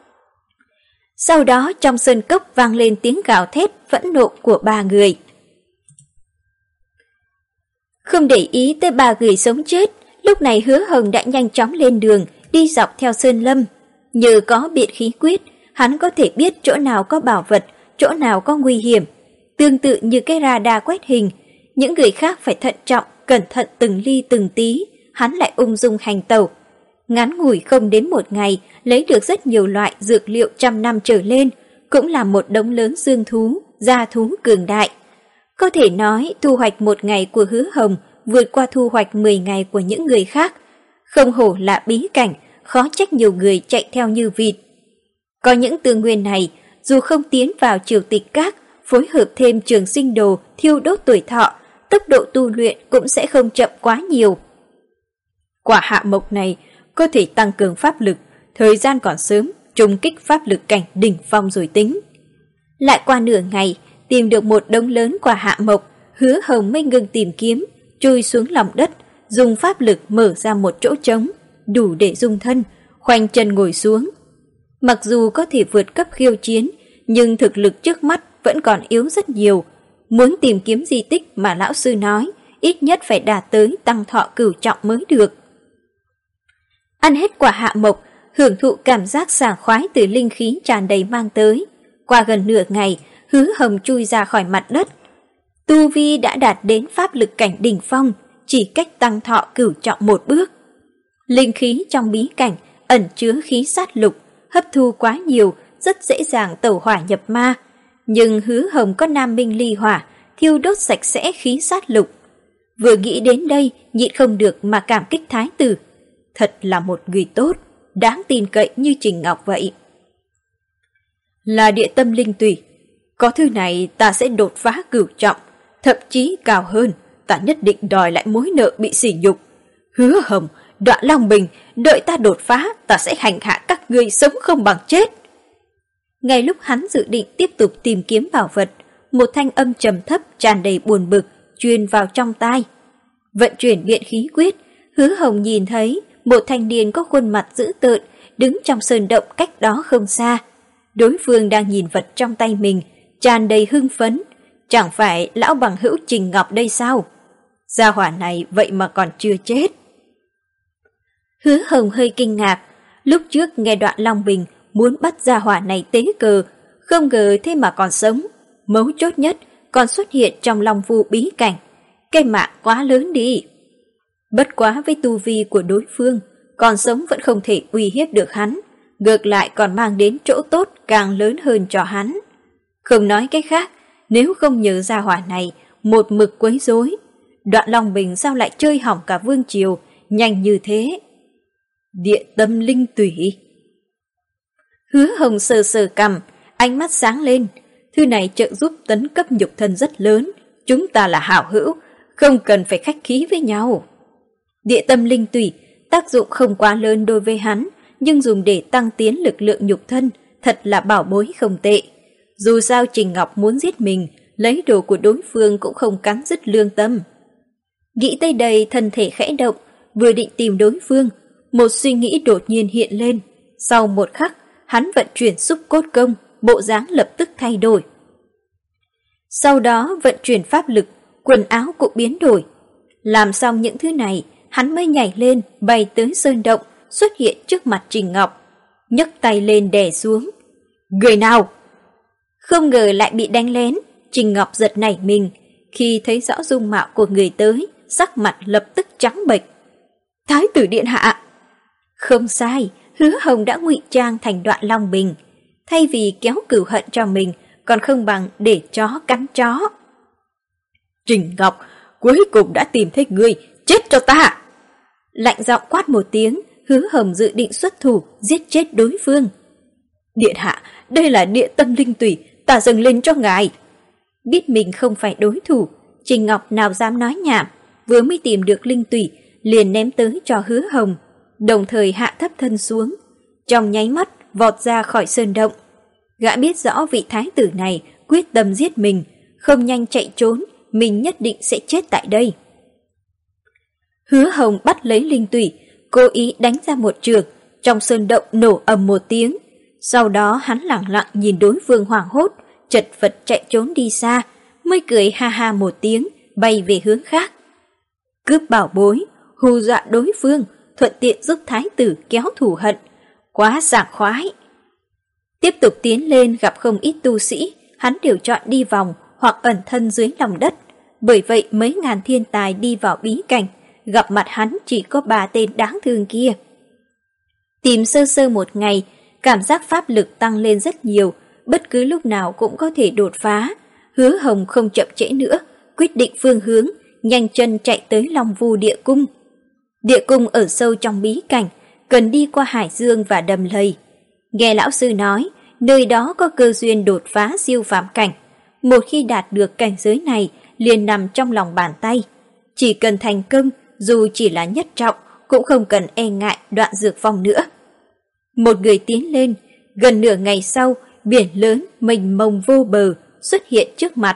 Sau đó trong sơn cốc vang lên tiếng gào thét phẫn nộ của ba người. Không để ý tới ba người sống chết, lúc này Hứa Hồng đã nhanh chóng lên đường, đi dọc theo sơn lâm. Nhờ có biện khí quyết, hắn có thể biết chỗ nào có bảo vật, chỗ nào có nguy hiểm. Tương tự như cái radar quét hình, những người khác phải thận trọng, cẩn thận từng ly từng tí, hắn lại ung dung hành tẩu. Ngắn ngủi không đến một ngày, lấy được rất nhiều loại dược liệu trăm năm trở lên, cũng là một đống lớn xương thú, gia thú cường đại. Có thể nói thu hoạch một ngày của Hứa Hồng vượt qua thu hoạch mười ngày của những người khác. Không hổ là bí cảnh, khó trách nhiều người chạy theo như vịt. Có những tư nguyên này, dù không tiến vào triều tịch các, phối hợp thêm trường sinh đồ thiêu đốt tuổi thọ, tốc độ tu luyện cũng sẽ không chậm quá nhiều. Quả hạ mộc này có thể tăng cường pháp lực, thời gian còn sớm, trùng kích pháp lực cảnh đỉnh phong rồi tính. Lại qua nửa ngày, tìm được một đống lớn quả hạ mộc, Hứa Hồng mới ngừng tìm kiếm, chui xuống lòng đất, dùng pháp lực mở ra một chỗ trống, đủ để dung thân, khoanh chân ngồi xuống. Mặc dù có thể vượt cấp khiêu chiến, nhưng thực lực trước mắt vẫn còn yếu rất nhiều. Muốn tìm kiếm di tích mà lão sư nói, ít nhất phải đạt tới tăng thọ cửu trọng mới được. Ăn hết quả hạ mộc, hưởng thụ cảm giác sảng khoái từ linh khí tràn đầy mang tới. Qua gần nửa ngày, Hứa Hồng chui ra khỏi mặt đất. Tu vi đã đạt đến pháp lực cảnh đỉnh phong, chỉ cách tăng thọ cửu trọng một bước. Linh khí trong bí cảnh ẩn chứa khí sát lục, hấp thu quá nhiều, rất dễ dàng tẩu hỏa nhập ma. Nhưng Hứa Hồng có nam minh ly hỏa, thiêu đốt sạch sẽ khí sát lục. Vừa nghĩ đến đây, nhịn không được mà cảm kích thái tử. Thật là một người tốt, đáng tin cậy như Trình Ngọc vậy. Là địa tâm linh tùy, có thứ này ta sẽ đột phá cửu trọng, thậm chí cao hơn, ta nhất định đòi lại mối nợ bị sỉ nhục. Hứa Hồng, Đoạn Long Bình, đợi ta đột phá, ta sẽ hành hạ các ngươi sống không bằng chết. Ngay lúc hắn dự định tiếp tục tìm kiếm bảo vật, một thanh âm trầm thấp tràn đầy buồn bực truyền vào trong tai. Vận chuyển biện khí quyết, Hứa Hồng nhìn thấy một thanh niên có khuôn mặt dữ tợn đứng trong sơn động cách đó không xa. Đối phương đang nhìn vật trong tay mình, tràn đầy hưng phấn. Chẳng phải lão bằng hữu Trình Ngọc đây sao? Gia hỏa này vậy mà còn chưa chết. Hứa Hồng hơi kinh ngạc. Lúc trước nghe Đoạn Long Bình muốn bắt gia hỏa này tế cờ, không ngờ thế mà còn sống. Mấu chốt nhất còn xuất hiện trong Long Vu bí cảnh. Cái mạng quá lớn đi. Bất quá với tu vi của đối phương, còn sống vẫn không thể uy hiếp được hắn, ngược lại còn mang đến chỗ tốt càng lớn hơn cho hắn. Không nói cái khác, nếu không nhớ gia hỏa này một mực quấy rối, Đoạn Long Bình sao lại chơi hỏng cả vương triều nhanh như thế? Địa tâm linh tủy. Hứa Hồng sờ sờ cằm, ánh mắt sáng lên. Thư này trợ giúp tấn cấp nhục thân rất lớn, chúng ta là hảo hữu, không cần phải khách khí với nhau. Địa tâm linh tủy tác dụng không quá lớn đối với hắn, nhưng dùng để tăng tiến lực lượng nhục thân thật là bảo bối không tệ. Dù sao Trình Ngọc muốn giết mình, lấy đồ của đối phương cũng không cắn dứt lương tâm. Nghĩ tới đây, thân thể khẽ động, vừa định tìm đối phương, một suy nghĩ đột nhiên hiện lên. Sau một khắc, hắn vận chuyển xúc cốt công, bộ dáng lập tức thay đổi. Sau đó vận chuyển pháp lực, quần áo cũng biến đổi. Làm xong những thứ này, hắn mới nhảy lên, bay tới sơn động, xuất hiện trước mặt Trình Ngọc. Nhấc tay lên đè xuống. Người nào? Không ngờ lại bị đánh lén. Trình Ngọc giật nảy mình. Khi thấy rõ dung mạo của người tới, sắc mặt lập tức trắng bệch. Thái tử điện hạ! Không sai, Hứa Hồng đã ngụy trang thành Đoạn Long Bình. Thay vì kéo cừu hận cho mình, còn không bằng để chó cắn chó. Trình Ngọc, cuối cùng đã tìm thấy ngươi, chết cho ta! Lạnh giọng quát một tiếng, Hứa Hồng dự định xuất thủ giết chết đối phương. Điện hạ, đây là địa tâm linh tủy, ta dâng lên cho ngài. Biết mình không phải đối thủ, Trình Ngọc nào dám nói nhảm, vừa mới tìm được linh tủy, liền ném tới cho Hứa Hồng, đồng thời hạ thấp thân xuống. Trong nháy mắt, vọt ra khỏi sơn động. Gã biết rõ vị thái tử này quyết tâm giết mình, không nhanh chạy trốn, mình nhất định sẽ chết tại đây. Hứa Hồng bắt lấy linh tủy, cố ý đánh ra một trường, trong sơn động nổ ầm một tiếng. Sau đó hắn lẳng lặng nhìn đối phương hoảng hốt, chật vật chạy trốn đi xa, mới cười ha ha một tiếng, bay về hướng khác. Cướp bảo bối, hù dọa đối phương, thuận tiện giúp thái tử kéo thù hận. Quá sảng khoái. Tiếp tục tiến lên gặp không ít tu sĩ, hắn đều chọn đi vòng hoặc ẩn thân dưới lòng đất. Bởi vậy mấy ngàn thiên tài đi vào bí cảnh, gặp mặt hắn chỉ có ba tên đáng thương kia. Tìm sơ sơ một ngày, cảm giác pháp lực tăng lên rất nhiều, bất cứ lúc nào cũng có thể đột phá. Hứa Hồng không chậm trễ nữa, quyết định phương hướng, nhanh chân chạy tới Long Vu địa cung. Địa cung ở sâu trong bí cảnh, cần đi qua hải dương và đầm lầy. Nghe lão sư nói, nơi đó có cơ duyên đột phá siêu phàm cảnh. Một khi đạt được cảnh giới này, liền nằm trong lòng bàn tay. Chỉ cần thành công, dù chỉ là nhất trọng, cũng không cần e ngại Đoạn Dược Phong nữa. Một người tiến lên, gần nửa ngày sau, biển lớn mênh mông vô bờ xuất hiện trước mặt.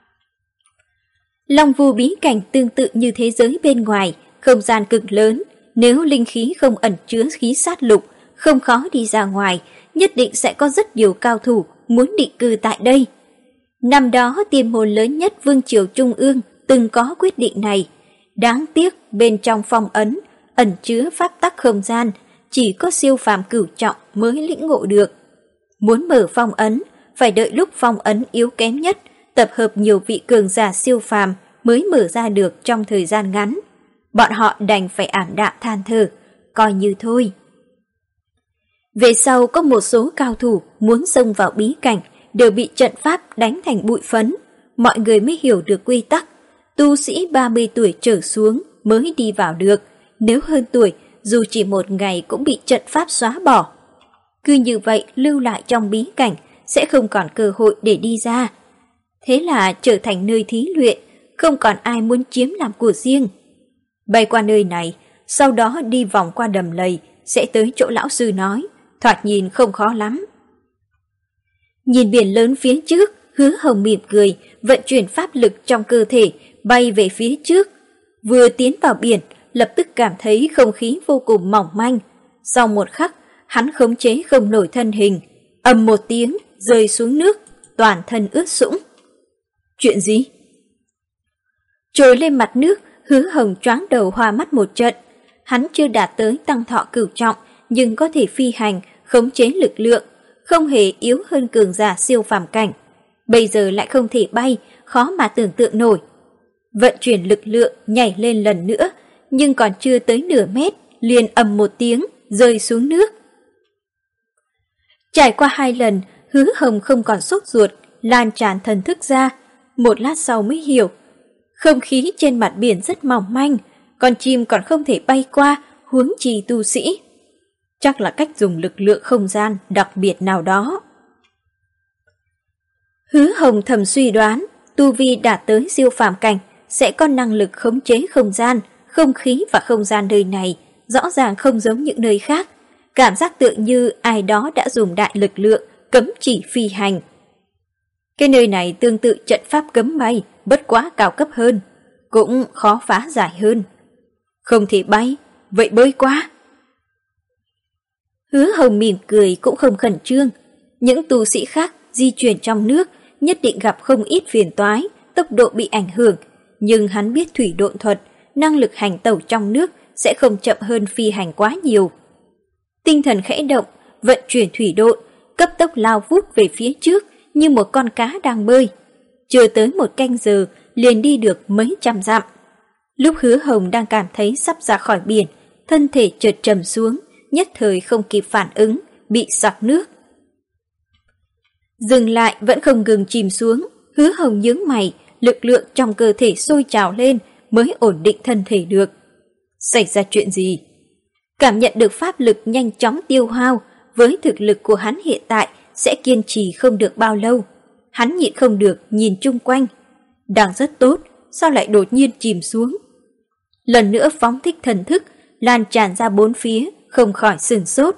Long Vu bí cảnh tương tự như thế giới bên ngoài, không gian cực lớn, nếu linh khí không ẩn chứa khí sát lục, không khó đi ra ngoài, nhất định sẽ có rất nhiều cao thủ muốn định cư tại đây. Năm đó tiên môn lớn nhất Vương triều Trung ương từng có quyết định này. Đáng tiếc bên trong phong ấn ẩn chứa pháp tắc không gian, chỉ có siêu phàm cửu trọng mới lĩnh ngộ được. Muốn mở phong ấn, phải đợi lúc phong ấn yếu kém nhất, tập hợp nhiều vị cường giả siêu phàm mới mở ra được trong thời gian ngắn. Bọn họ đành phải ảm đạm than thở, coi như thôi. Về sau có một số cao thủ muốn xông vào bí cảnh, đều bị trận pháp đánh thành bụi phấn. Mọi người mới hiểu được quy tắc. Tu sĩ ba mươi tuổi trở xuống mới đi vào được, nếu hơn tuổi, dù chỉ một ngày cũng bị trận pháp xóa bỏ. Cứ như vậy lưu lại trong bí cảnh, sẽ không còn cơ hội để đi ra. Thế là trở thành nơi thí luyện, không còn ai muốn chiếm làm của riêng. Bay qua nơi này, sau đó đi vòng qua đầm lầy, sẽ tới chỗ lão sư nói, thoạt nhìn không khó lắm. Nhìn biển lớn phía trước, Hứa Hồng mỉm cười, vận chuyển pháp lực trong cơ thể, bay về phía trước. Vừa tiến vào biển, lập tức cảm thấy không khí vô cùng mỏng manh. Sau một khắc, hắn khống chế không nổi thân hình, ầm một tiếng, rơi xuống nước, toàn thân ướt sũng. Chuyện gì? Trồi lên mặt nước, Hứa Hồng choáng đầu hoa mắt một trận. Hắn chưa đạt tới tăng thọ cửu trọng, nhưng có thể phi hành, khống chế lực lượng, không hề yếu hơn cường giả siêu phàm cảnh. Bây giờ lại không thể bay, khó mà tưởng tượng nổi. Vận chuyển lực lượng nhảy lên lần nữa, nhưng còn chưa tới nửa mét, liền ầm một tiếng, rơi xuống nước. Trải qua hai lần, Hứa Hồng không còn sốt ruột, lan tràn thần thức ra. Một lát sau mới hiểu, không khí trên mặt biển rất mỏng manh, con chim còn không thể bay qua, huống chi tu sĩ. Chắc là cách dùng lực lượng không gian đặc biệt nào đó. Hứa Hồng thầm suy đoán, tu vi đạt tới siêu phàm cảnh sẽ có năng lực khống chế không gian, không khí và không gian nơi này rõ ràng không giống những nơi khác. Cảm giác tựa như ai đó đã dùng đại lực lượng cấm chỉ phi hành. Cái nơi này tương tự trận pháp cấm bay, bất quá cao cấp hơn, cũng khó phá giải hơn. Không thể bay, vậy bơi qua. Hứa Hồng mỉm cười cũng không khẩn trương. Những tu sĩ khác di chuyển trong nước nhất định gặp không ít phiền toái, tốc độ bị ảnh hưởng, nhưng hắn biết thủy độn thuật, năng lực hành tẩu trong nước sẽ không chậm hơn phi hành quá nhiều. Tinh thần khẽ động, vận chuyển thủy độn, cấp tốc lao vút về phía trước như một con cá đang bơi. Chưa tới một canh giờ liền đi được mấy trăm dặm. Lúc Hứa Hồng đang cảm thấy sắp ra khỏi biển, thân thể chợt trầm xuống, nhất thời không kịp phản ứng, bị sặc nước. Dừng lại vẫn không ngừng chìm xuống, Hứa Hồng nhướng mày, lực lượng trong cơ thể sôi trào lên mới ổn định thân thể được. Xảy ra chuyện gì? Cảm nhận được pháp lực nhanh chóng tiêu hao, với thực lực của hắn hiện tại sẽ kiên trì không được bao lâu. Hắn nhịn không được nhìn chung quanh. Đang rất tốt, sao lại đột nhiên chìm xuống? Lần nữa phóng thích thần thức, lan tràn ra bốn phía, không khỏi sửng sốt.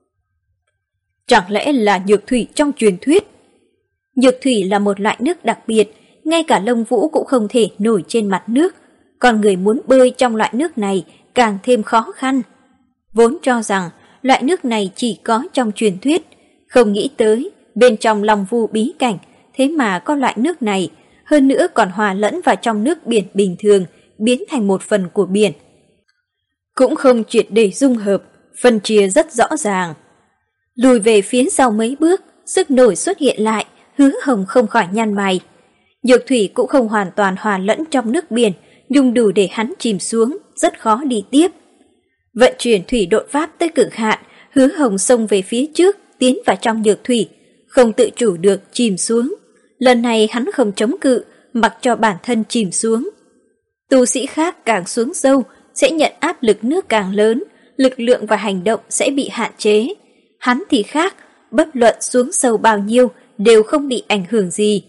Chẳng lẽ là nhược thủy trong truyền thuyết? Nhược thủy là một loại nước đặc biệt, ngay cả lông vũ cũng không thể nổi trên mặt nước. Còn người muốn bơi trong loại nước này càng thêm khó khăn. Vốn cho rằng loại nước này chỉ có trong truyền thuyết, không nghĩ tới bên trong Long Vu bí cảnh, thế mà có loại nước này, hơn nữa còn hòa lẫn vào trong nước biển bình thường, biến thành một phần của biển. Cũng không triệt để dung hợp, phân chia rất rõ ràng. Lùi về phía sau mấy bước, sức nổi xuất hiện lại, Hứa Hồng không khỏi nhăn mày. Nhược thủy cũng không hoàn toàn hòa lẫn trong nước biển, nhưng đủ để hắn chìm xuống, rất khó đi tiếp. Vận chuyển thủy độn pháp tới cực hạn, Hứa Hồng xông về phía trước, tiến vào trong nhược thủy, không tự chủ được chìm xuống. Lần này hắn không chống cự, mặc cho bản thân chìm xuống. Tu sĩ khác càng xuống sâu, sẽ nhận áp lực nước càng lớn, lực lượng và hành động sẽ bị hạn chế. Hắn thì khác, bất luận xuống sâu bao nhiêu đều không bị ảnh hưởng gì.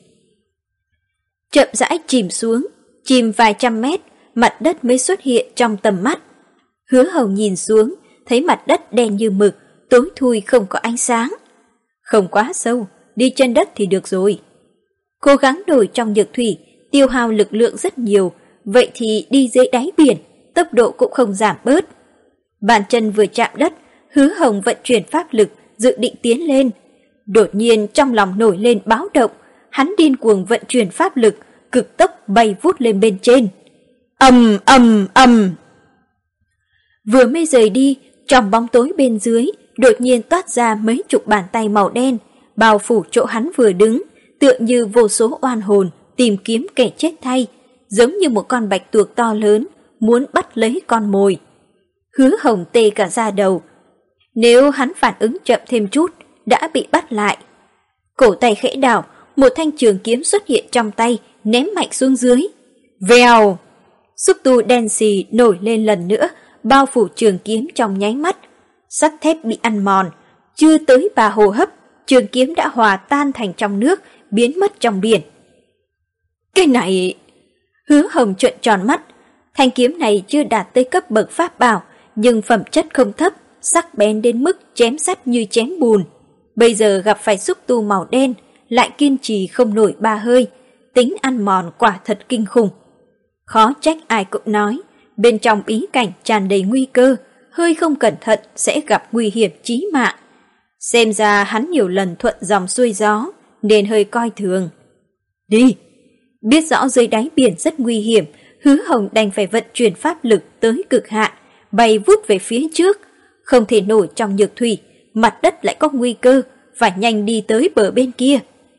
Chậm rãi chìm xuống, chìm vài trăm mét, mặt đất mới xuất hiện trong tầm mắt. Hứa Hồng nhìn xuống, thấy mặt đất đen như mực, tối thui không có ánh sáng. Không quá sâu, đi trên đất thì được rồi. Cố gắng nổi trong nhược thủy, tiêu hao lực lượng rất nhiều, vậy thì đi dưới đáy biển, tốc độ cũng không giảm bớt. Bàn chân vừa chạm đất, Hứa Hồng vận chuyển pháp lực, dự định tiến lên. Đột nhiên trong lòng nổi lên báo động, hắn điên cuồng vận chuyển pháp lực, cực tốc bay vút lên bên trên. Ầm ầm ầm. Vừa mới rời đi, trong bóng tối bên dưới, đột nhiên toát ra mấy chục bàn tay màu đen, bao phủ chỗ hắn vừa đứng, tựa như vô số oan hồn tìm kiếm kẻ chết thay, giống như một con bạch tuộc to lớn, muốn bắt lấy con mồi. Hứa Hồng tê cả da đầu. Nếu hắn phản ứng chậm thêm chút, đã bị bắt lại. Cổ tay khẽ đảo, một thanh trường kiếm xuất hiện trong tay, ném mạnh xuống dưới. Vèo! Xúc tu đen xì nổi lên lần nữa, bao phủ trường kiếm trong nháy mắt. Sắt thép bị ăn mòn, chưa tới ba hô hấp, trường kiếm đã hòa tan thành trong nước, biến mất trong biển. Cái này... Hứa Hồng trợn tròn mắt, Thanh kiếm này chưa đạt tới cấp bậc pháp bảo, nhưng phẩm chất không thấp, sắc bén đến mức chém sắt như chém bùn. Bây giờ gặp phải xúc tu màu đen, lại kiên trì không nổi ba hơi, tính ăn mòn quả thật kinh khủng. Khó trách ai cũng nói, bên trong bí cảnh tràn đầy nguy cơ, hơi không cẩn thận sẽ gặp nguy hiểm chí mạng. Xem ra hắn nhiều lần thuận dòng xuôi gió, nên hơi coi thường. Đi! Biết rõ dưới đáy biển rất nguy hiểm, Hứa Hồng đành phải vận chuyển pháp lực tới cực hạn, bay vút về phía trước. Không thể nổi trong nhược thủy, mặt đất lại có nguy cơ, phải nhanh đi tới bờ bên kia.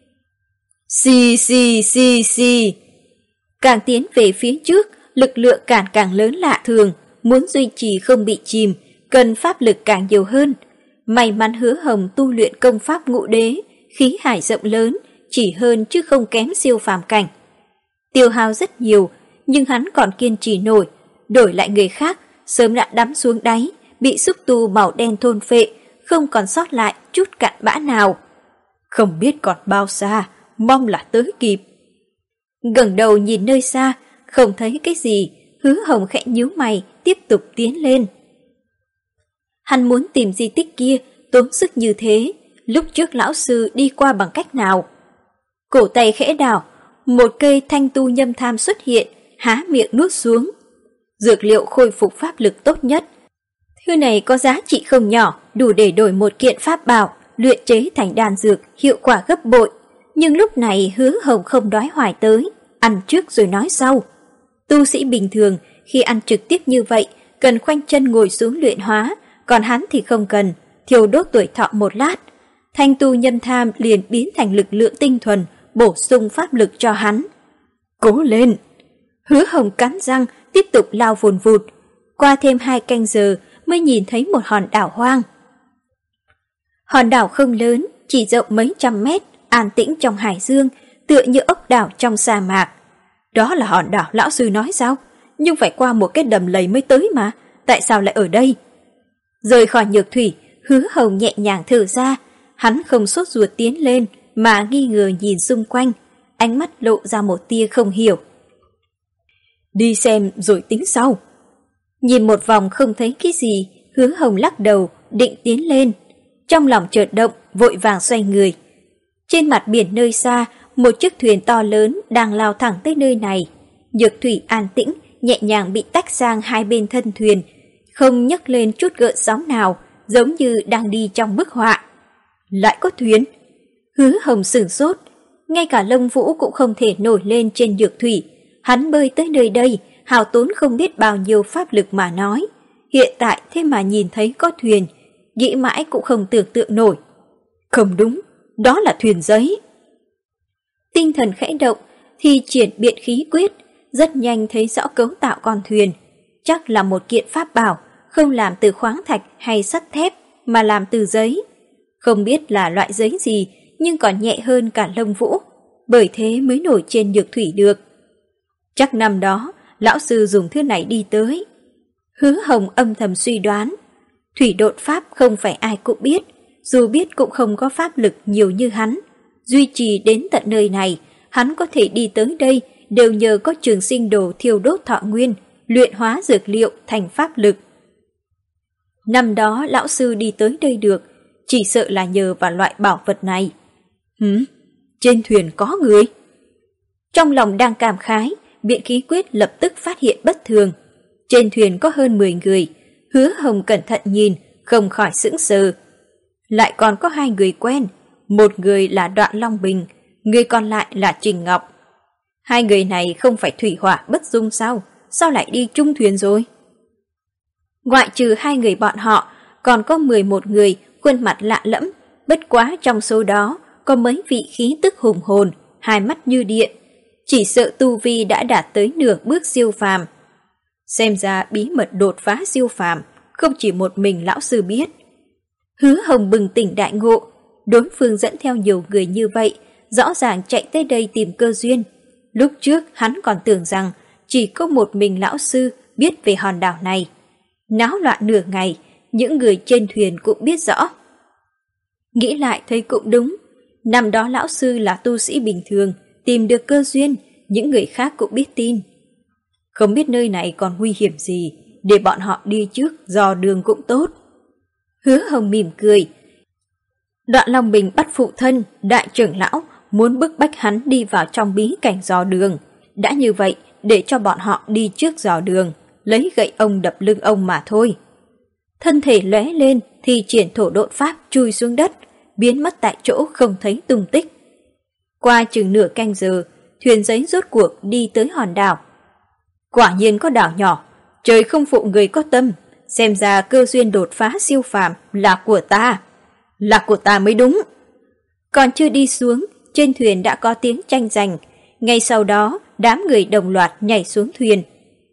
Xì xì xì xì! Càng tiến về phía trước, lực lượng càng càng lớn lạ thường, muốn duy trì không bị chìm, cần pháp lực càng nhiều hơn. May mắn Hứa Hồng tu luyện công pháp ngũ đế, khí hải rộng lớn, chỉ hơn chứ không kém siêu phàm cảnh. Tiêu hao rất nhiều, nhưng hắn còn kiên trì nổi, đổi lại người khác, sớm đã đắm xuống đáy, bị xúc tu màu đen thôn phệ, không còn sót lại chút cặn bã nào. Không biết còn bao xa, mong là tới kịp. Ngẩng đầu nhìn nơi xa, không thấy cái gì, Hứa Hồng khẽ nhíu mày, tiếp tục tiến lên. Hắn muốn tìm di tích kia, tốn sức như thế, lúc trước lão sư đi qua bằng cách nào? Cổ tay khẽ đảo, một cây thanh tu nhâm tham xuất hiện, há miệng nuốt xuống. Dược liệu khôi phục pháp lực tốt nhất. Thứ này có giá trị không nhỏ, đủ để đổi một kiện pháp bảo, luyện chế thành đan dược, hiệu quả gấp bội. Nhưng lúc này Hứa Hồng không đói hoài tới, ăn trước rồi nói sau. Tu sĩ bình thường, khi ăn trực tiếp như vậy, cần khoanh chân ngồi xuống luyện hóa, còn hắn thì không cần, thiêu đốt tuổi thọ một lát. Thanh tu nhâm tham liền biến thành lực lượng tinh thuần, bổ sung pháp lực cho hắn. Cố lên! Hứa Hồng cắn răng, tiếp tục lao vùn vụt. Qua thêm hai canh giờ mới nhìn thấy một hòn đảo hoang. Hòn đảo không lớn, chỉ rộng mấy trăm mét, an tĩnh trong hải dương, tựa như ốc đảo trong sa mạc. Đó là hòn đảo lão sư nói sao? Nhưng phải qua một cái đầm lầy mới tới mà, tại sao lại ở đây? Rời khỏi nhược thủy, Hứa Hồng nhẹ nhàng thở ra, hắn không sốt ruột tiến lên, mà nghi ngờ nhìn xung quanh, ánh mắt lộ ra một tia không hiểu. Đi xem rồi tính sau. Nhìn một vòng không thấy cái gì, Hứa Hồng lắc đầu, định tiến lên. Trong lòng chợt động, vội vàng xoay người. Trên mặt biển nơi xa, một chiếc thuyền to lớn đang lao thẳng tới nơi này. Nhược thủy an tĩnh, nhẹ nhàng bị tách sang hai bên thân thuyền, không nhấc lên chút gợn sóng nào, giống như đang đi trong bức họa. Lại có thuyền? Hứa Hồng sửng sốt, ngay cả lông vũ cũng không thể nổi lên trên nhược thủy. Hắn bơi tới nơi đây, hao tốn không biết bao nhiêu pháp lực mà nói. Hiện tại thế mà nhìn thấy có thuyền, nghĩ mãi cũng không tưởng tượng nổi. Không đúng, đó là thuyền giấy. Tinh thần khẽ động, thì triển biện khí quyết, rất nhanh thấy rõ cấu tạo con thuyền. Chắc là một kiện pháp bảo, không làm từ khoáng thạch hay sắt thép, mà làm từ giấy. Không biết là loại giấy gì, nhưng còn nhẹ hơn cả lông vũ, bởi thế mới nổi trên nhược thủy được. Chắc năm đó, lão sư dùng thứ này đi tới. Hứa Hồng âm thầm suy đoán, thủy độn pháp không phải ai cũng biết, dù biết cũng không có pháp lực nhiều như hắn. Duy trì đến tận nơi này, hắn có thể đi tới đây đều nhờ có trường sinh đồ thiêu đốt thọ nguyên, luyện hóa dược liệu thành pháp lực. Năm đó lão sư đi tới đây được, chỉ sợ là nhờ vào loại bảo vật này. Hứ, trên thuyền có người. Trong lòng đang cảm khái, biện khí quyết lập tức phát hiện bất thường. Trên thuyền có hơn mười người, Hứa Hồng cẩn thận nhìn, không khỏi sững sờ. Lại còn có hai người quen, một người là Đoạn Long Bình, người còn lại là Trình Ngọc. Hai người này không phải thủy hỏa bất dung sao? Sao lại đi chung thuyền rồi? Ngoại trừ hai người bọn họ, còn có mười một người khuôn mặt lạ lẫm, bất quá trong số đó có mấy vị khí tức hùng hồn, hai mắt như điện, chỉ sợ tu vi đã đạt tới nửa bước siêu phàm. Xem ra bí mật đột phá siêu phàm không chỉ một mình lão sư biết. Hứa Hồng bừng tỉnh đại ngộ, đối phương dẫn theo nhiều người như vậy, rõ ràng chạy tới đây tìm cơ duyên. Lúc trước hắn còn tưởng rằng chỉ có một mình lão sư biết về hòn đảo này. Náo loạn nửa ngày, những người trên thuyền cũng biết rõ. Nghĩ lại thấy cũng đúng, năm đó lão sư là tu sĩ bình thường, tìm được cơ duyên, những người khác cũng biết tin. Không biết nơi này còn nguy hiểm gì, để bọn họ đi trước dò đường cũng tốt. Hứa Hồng mỉm cười. Đoạn Long Bình bắt phụ thân, đại trưởng lão, muốn bức bách hắn đi vào trong bí cảnh dò đường. Đã như vậy, để cho bọn họ đi trước dò đường, lấy gậy ông đập lưng ông mà thôi. Thân thể lóe lên thì triển thổ độn pháp chui xuống đất, biến mất tại chỗ không thấy tung tích. Qua chừng nửa canh giờ, thuyền giấy rốt cuộc đi tới hòn đảo. Quả nhiên có đảo nhỏ, trời không phụ người có tâm, xem ra cơ duyên đột phá siêu phàm là của ta. Là của ta mới đúng. Còn chưa đi xuống, trên thuyền đã có tiếng tranh giành. Ngay sau đó, đám người đồng loạt nhảy xuống thuyền.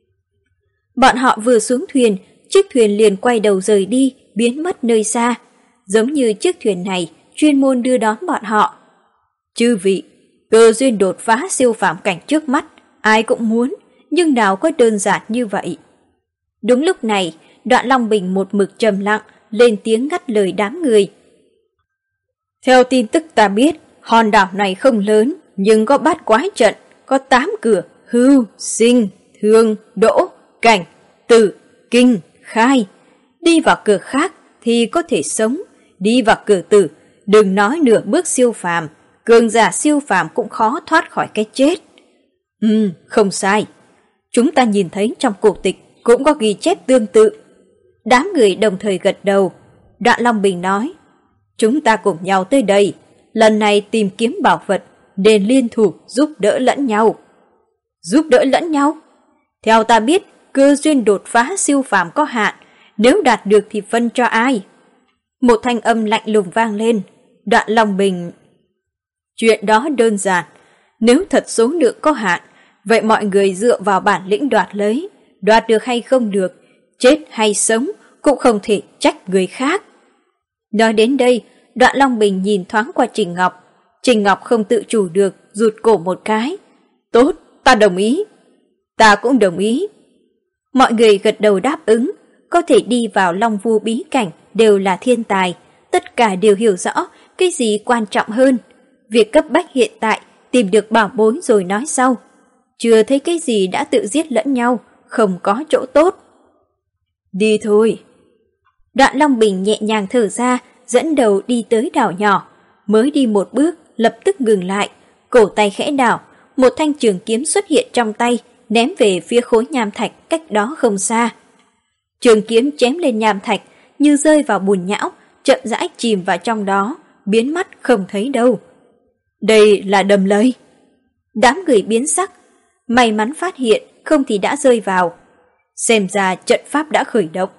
Bọn họ vừa xuống thuyền, chiếc thuyền liền quay đầu rời đi, biến mất nơi xa. Giống như chiếc thuyền này chuyên môn đưa đón bọn họ. Chư vị, cơ duyên đột phá siêu phàm cảnh trước mắt, ai cũng muốn, nhưng nào có đơn giản như vậy. Đúng lúc này, Đoạn Long Bình một mực trầm lặng, lên tiếng ngắt lời đám người. Theo tin tức ta biết, hòn đảo này không lớn, nhưng có bát quái trận, có tám cửa, hưu, sinh, thương, đỗ, cảnh, tử, kinh, khai. Đi vào cửa khác thì có thể sống, đi vào cửa tử, đừng nói nửa bước siêu phàm, cường giả siêu phàm cũng khó thoát khỏi cái chết. Ừ, không sai. Chúng ta nhìn thấy trong cổ tịch cũng có ghi chép tương tự. Đám người đồng thời gật đầu. Đoạn Long Bình nói, chúng ta cùng nhau tới đây, lần này tìm kiếm bảo vật, nên liên thủ giúp đỡ lẫn nhau. Giúp đỡ lẫn nhau? Theo ta biết, cơ duyên đột phá siêu phàm có hạn, nếu đạt được thì phân cho ai? Một thanh âm lạnh lùng vang lên. Đoạn Long Bình, chuyện đó đơn giản, nếu thật số lượng có hạn, vậy mọi người dựa vào bản lĩnh đoạt lấy, đoạt được hay không được, chết hay sống cũng không thể trách người khác. Nói đến đây, Đoạn Long Bình nhìn thoáng qua Trình Ngọc. Trình Ngọc không tự chủ được, rụt cổ một cái. Tốt, ta đồng ý. Ta cũng đồng ý. Mọi người gật đầu đáp ứng, có thể đi vào Long Vu bí cảnh đều là thiên tài, tất cả đều hiểu rõ cái gì quan trọng hơn. Việc cấp bách hiện tại, tìm được bảo bối rồi nói sau. Chưa thấy cái gì đã tự giết lẫn nhau, không có chỗ tốt. Đi thôi. Đoạn Long Bình nhẹ nhàng thở ra, dẫn đầu đi tới đảo nhỏ. Mới đi một bước, lập tức ngừng lại, cổ tay khẽ đảo, một thanh trường kiếm xuất hiện trong tay, ném về phía khối nham thạch cách đó không xa. Trường kiếm chém lên nham thạch, như rơi vào bùn nhão, chậm rãi chìm vào trong đó, biến mất không thấy đâu. Đây là đầm lầy. Đám người biến sắc, may mắn phát hiện, không thì đã rơi vào. Xem ra trận pháp đã khởi động.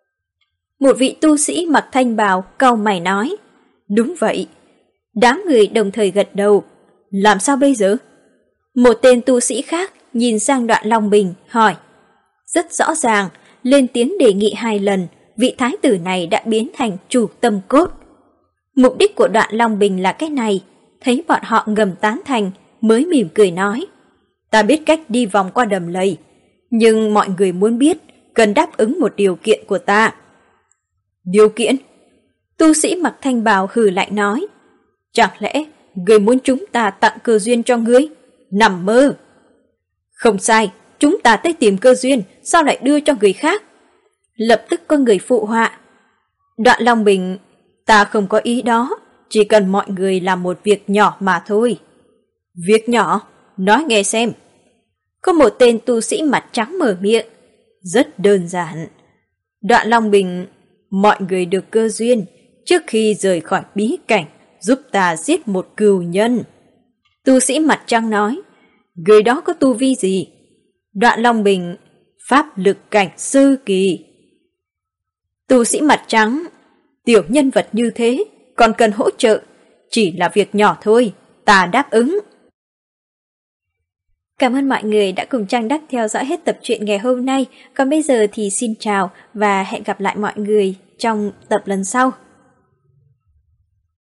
Một vị tu sĩ mặc thanh bào cau mày nói, đúng vậy. Đám người đồng thời gật đầu. Làm sao bây giờ? Một tên tu sĩ khác nhìn sang Đoạn Long Bình hỏi. Rất rõ ràng, lên tiếng đề nghị hai lần, vị thái tử này đã biến thành chủ tâm cốt. Mục đích của Đoạn Long Bình là cái này, thấy bọn họ ngầm tán thành, mới mỉm cười nói. Ta biết cách đi vòng qua đầm lầy, nhưng mọi người muốn biết, cần đáp ứng một điều kiện của ta. Điều kiện? Tu sĩ mặc thanh bào hừ lạnh nói. Chẳng lẽ người muốn chúng ta tặng cơ duyên cho ngươi? Nằm mơ! Không sai, chúng ta tới tìm cơ duyên, sao lại đưa cho người khác? Lập tức có người phụ họa. Đoạn Long Bình, ta không có ý đó, chỉ cần mọi người làm một việc nhỏ mà thôi. Việc nhỏ? Nói nghe xem. Có một tên tu sĩ mặt trắng mở miệng. Rất đơn giản. Đoạn Long Bình, mọi người được cơ duyên, trước khi rời khỏi bí cảnh, giúp ta giết một cừu nhân. Tu sĩ mặt trắng nói, người đó có tu vi gì? Đoạn Long Bình, pháp lực cảnh sơ kỳ. Tu sĩ mặt trắng, tiểu nhân vật như thế, còn cần hỗ trợ, chỉ là việc nhỏ thôi, ta đáp ứng. Cảm ơn mọi người đã cùng Trang Đắc theo dõi hết tập truyện ngày hôm nay. Còn bây giờ thì xin chào và hẹn gặp lại mọi người trong tập lần sau.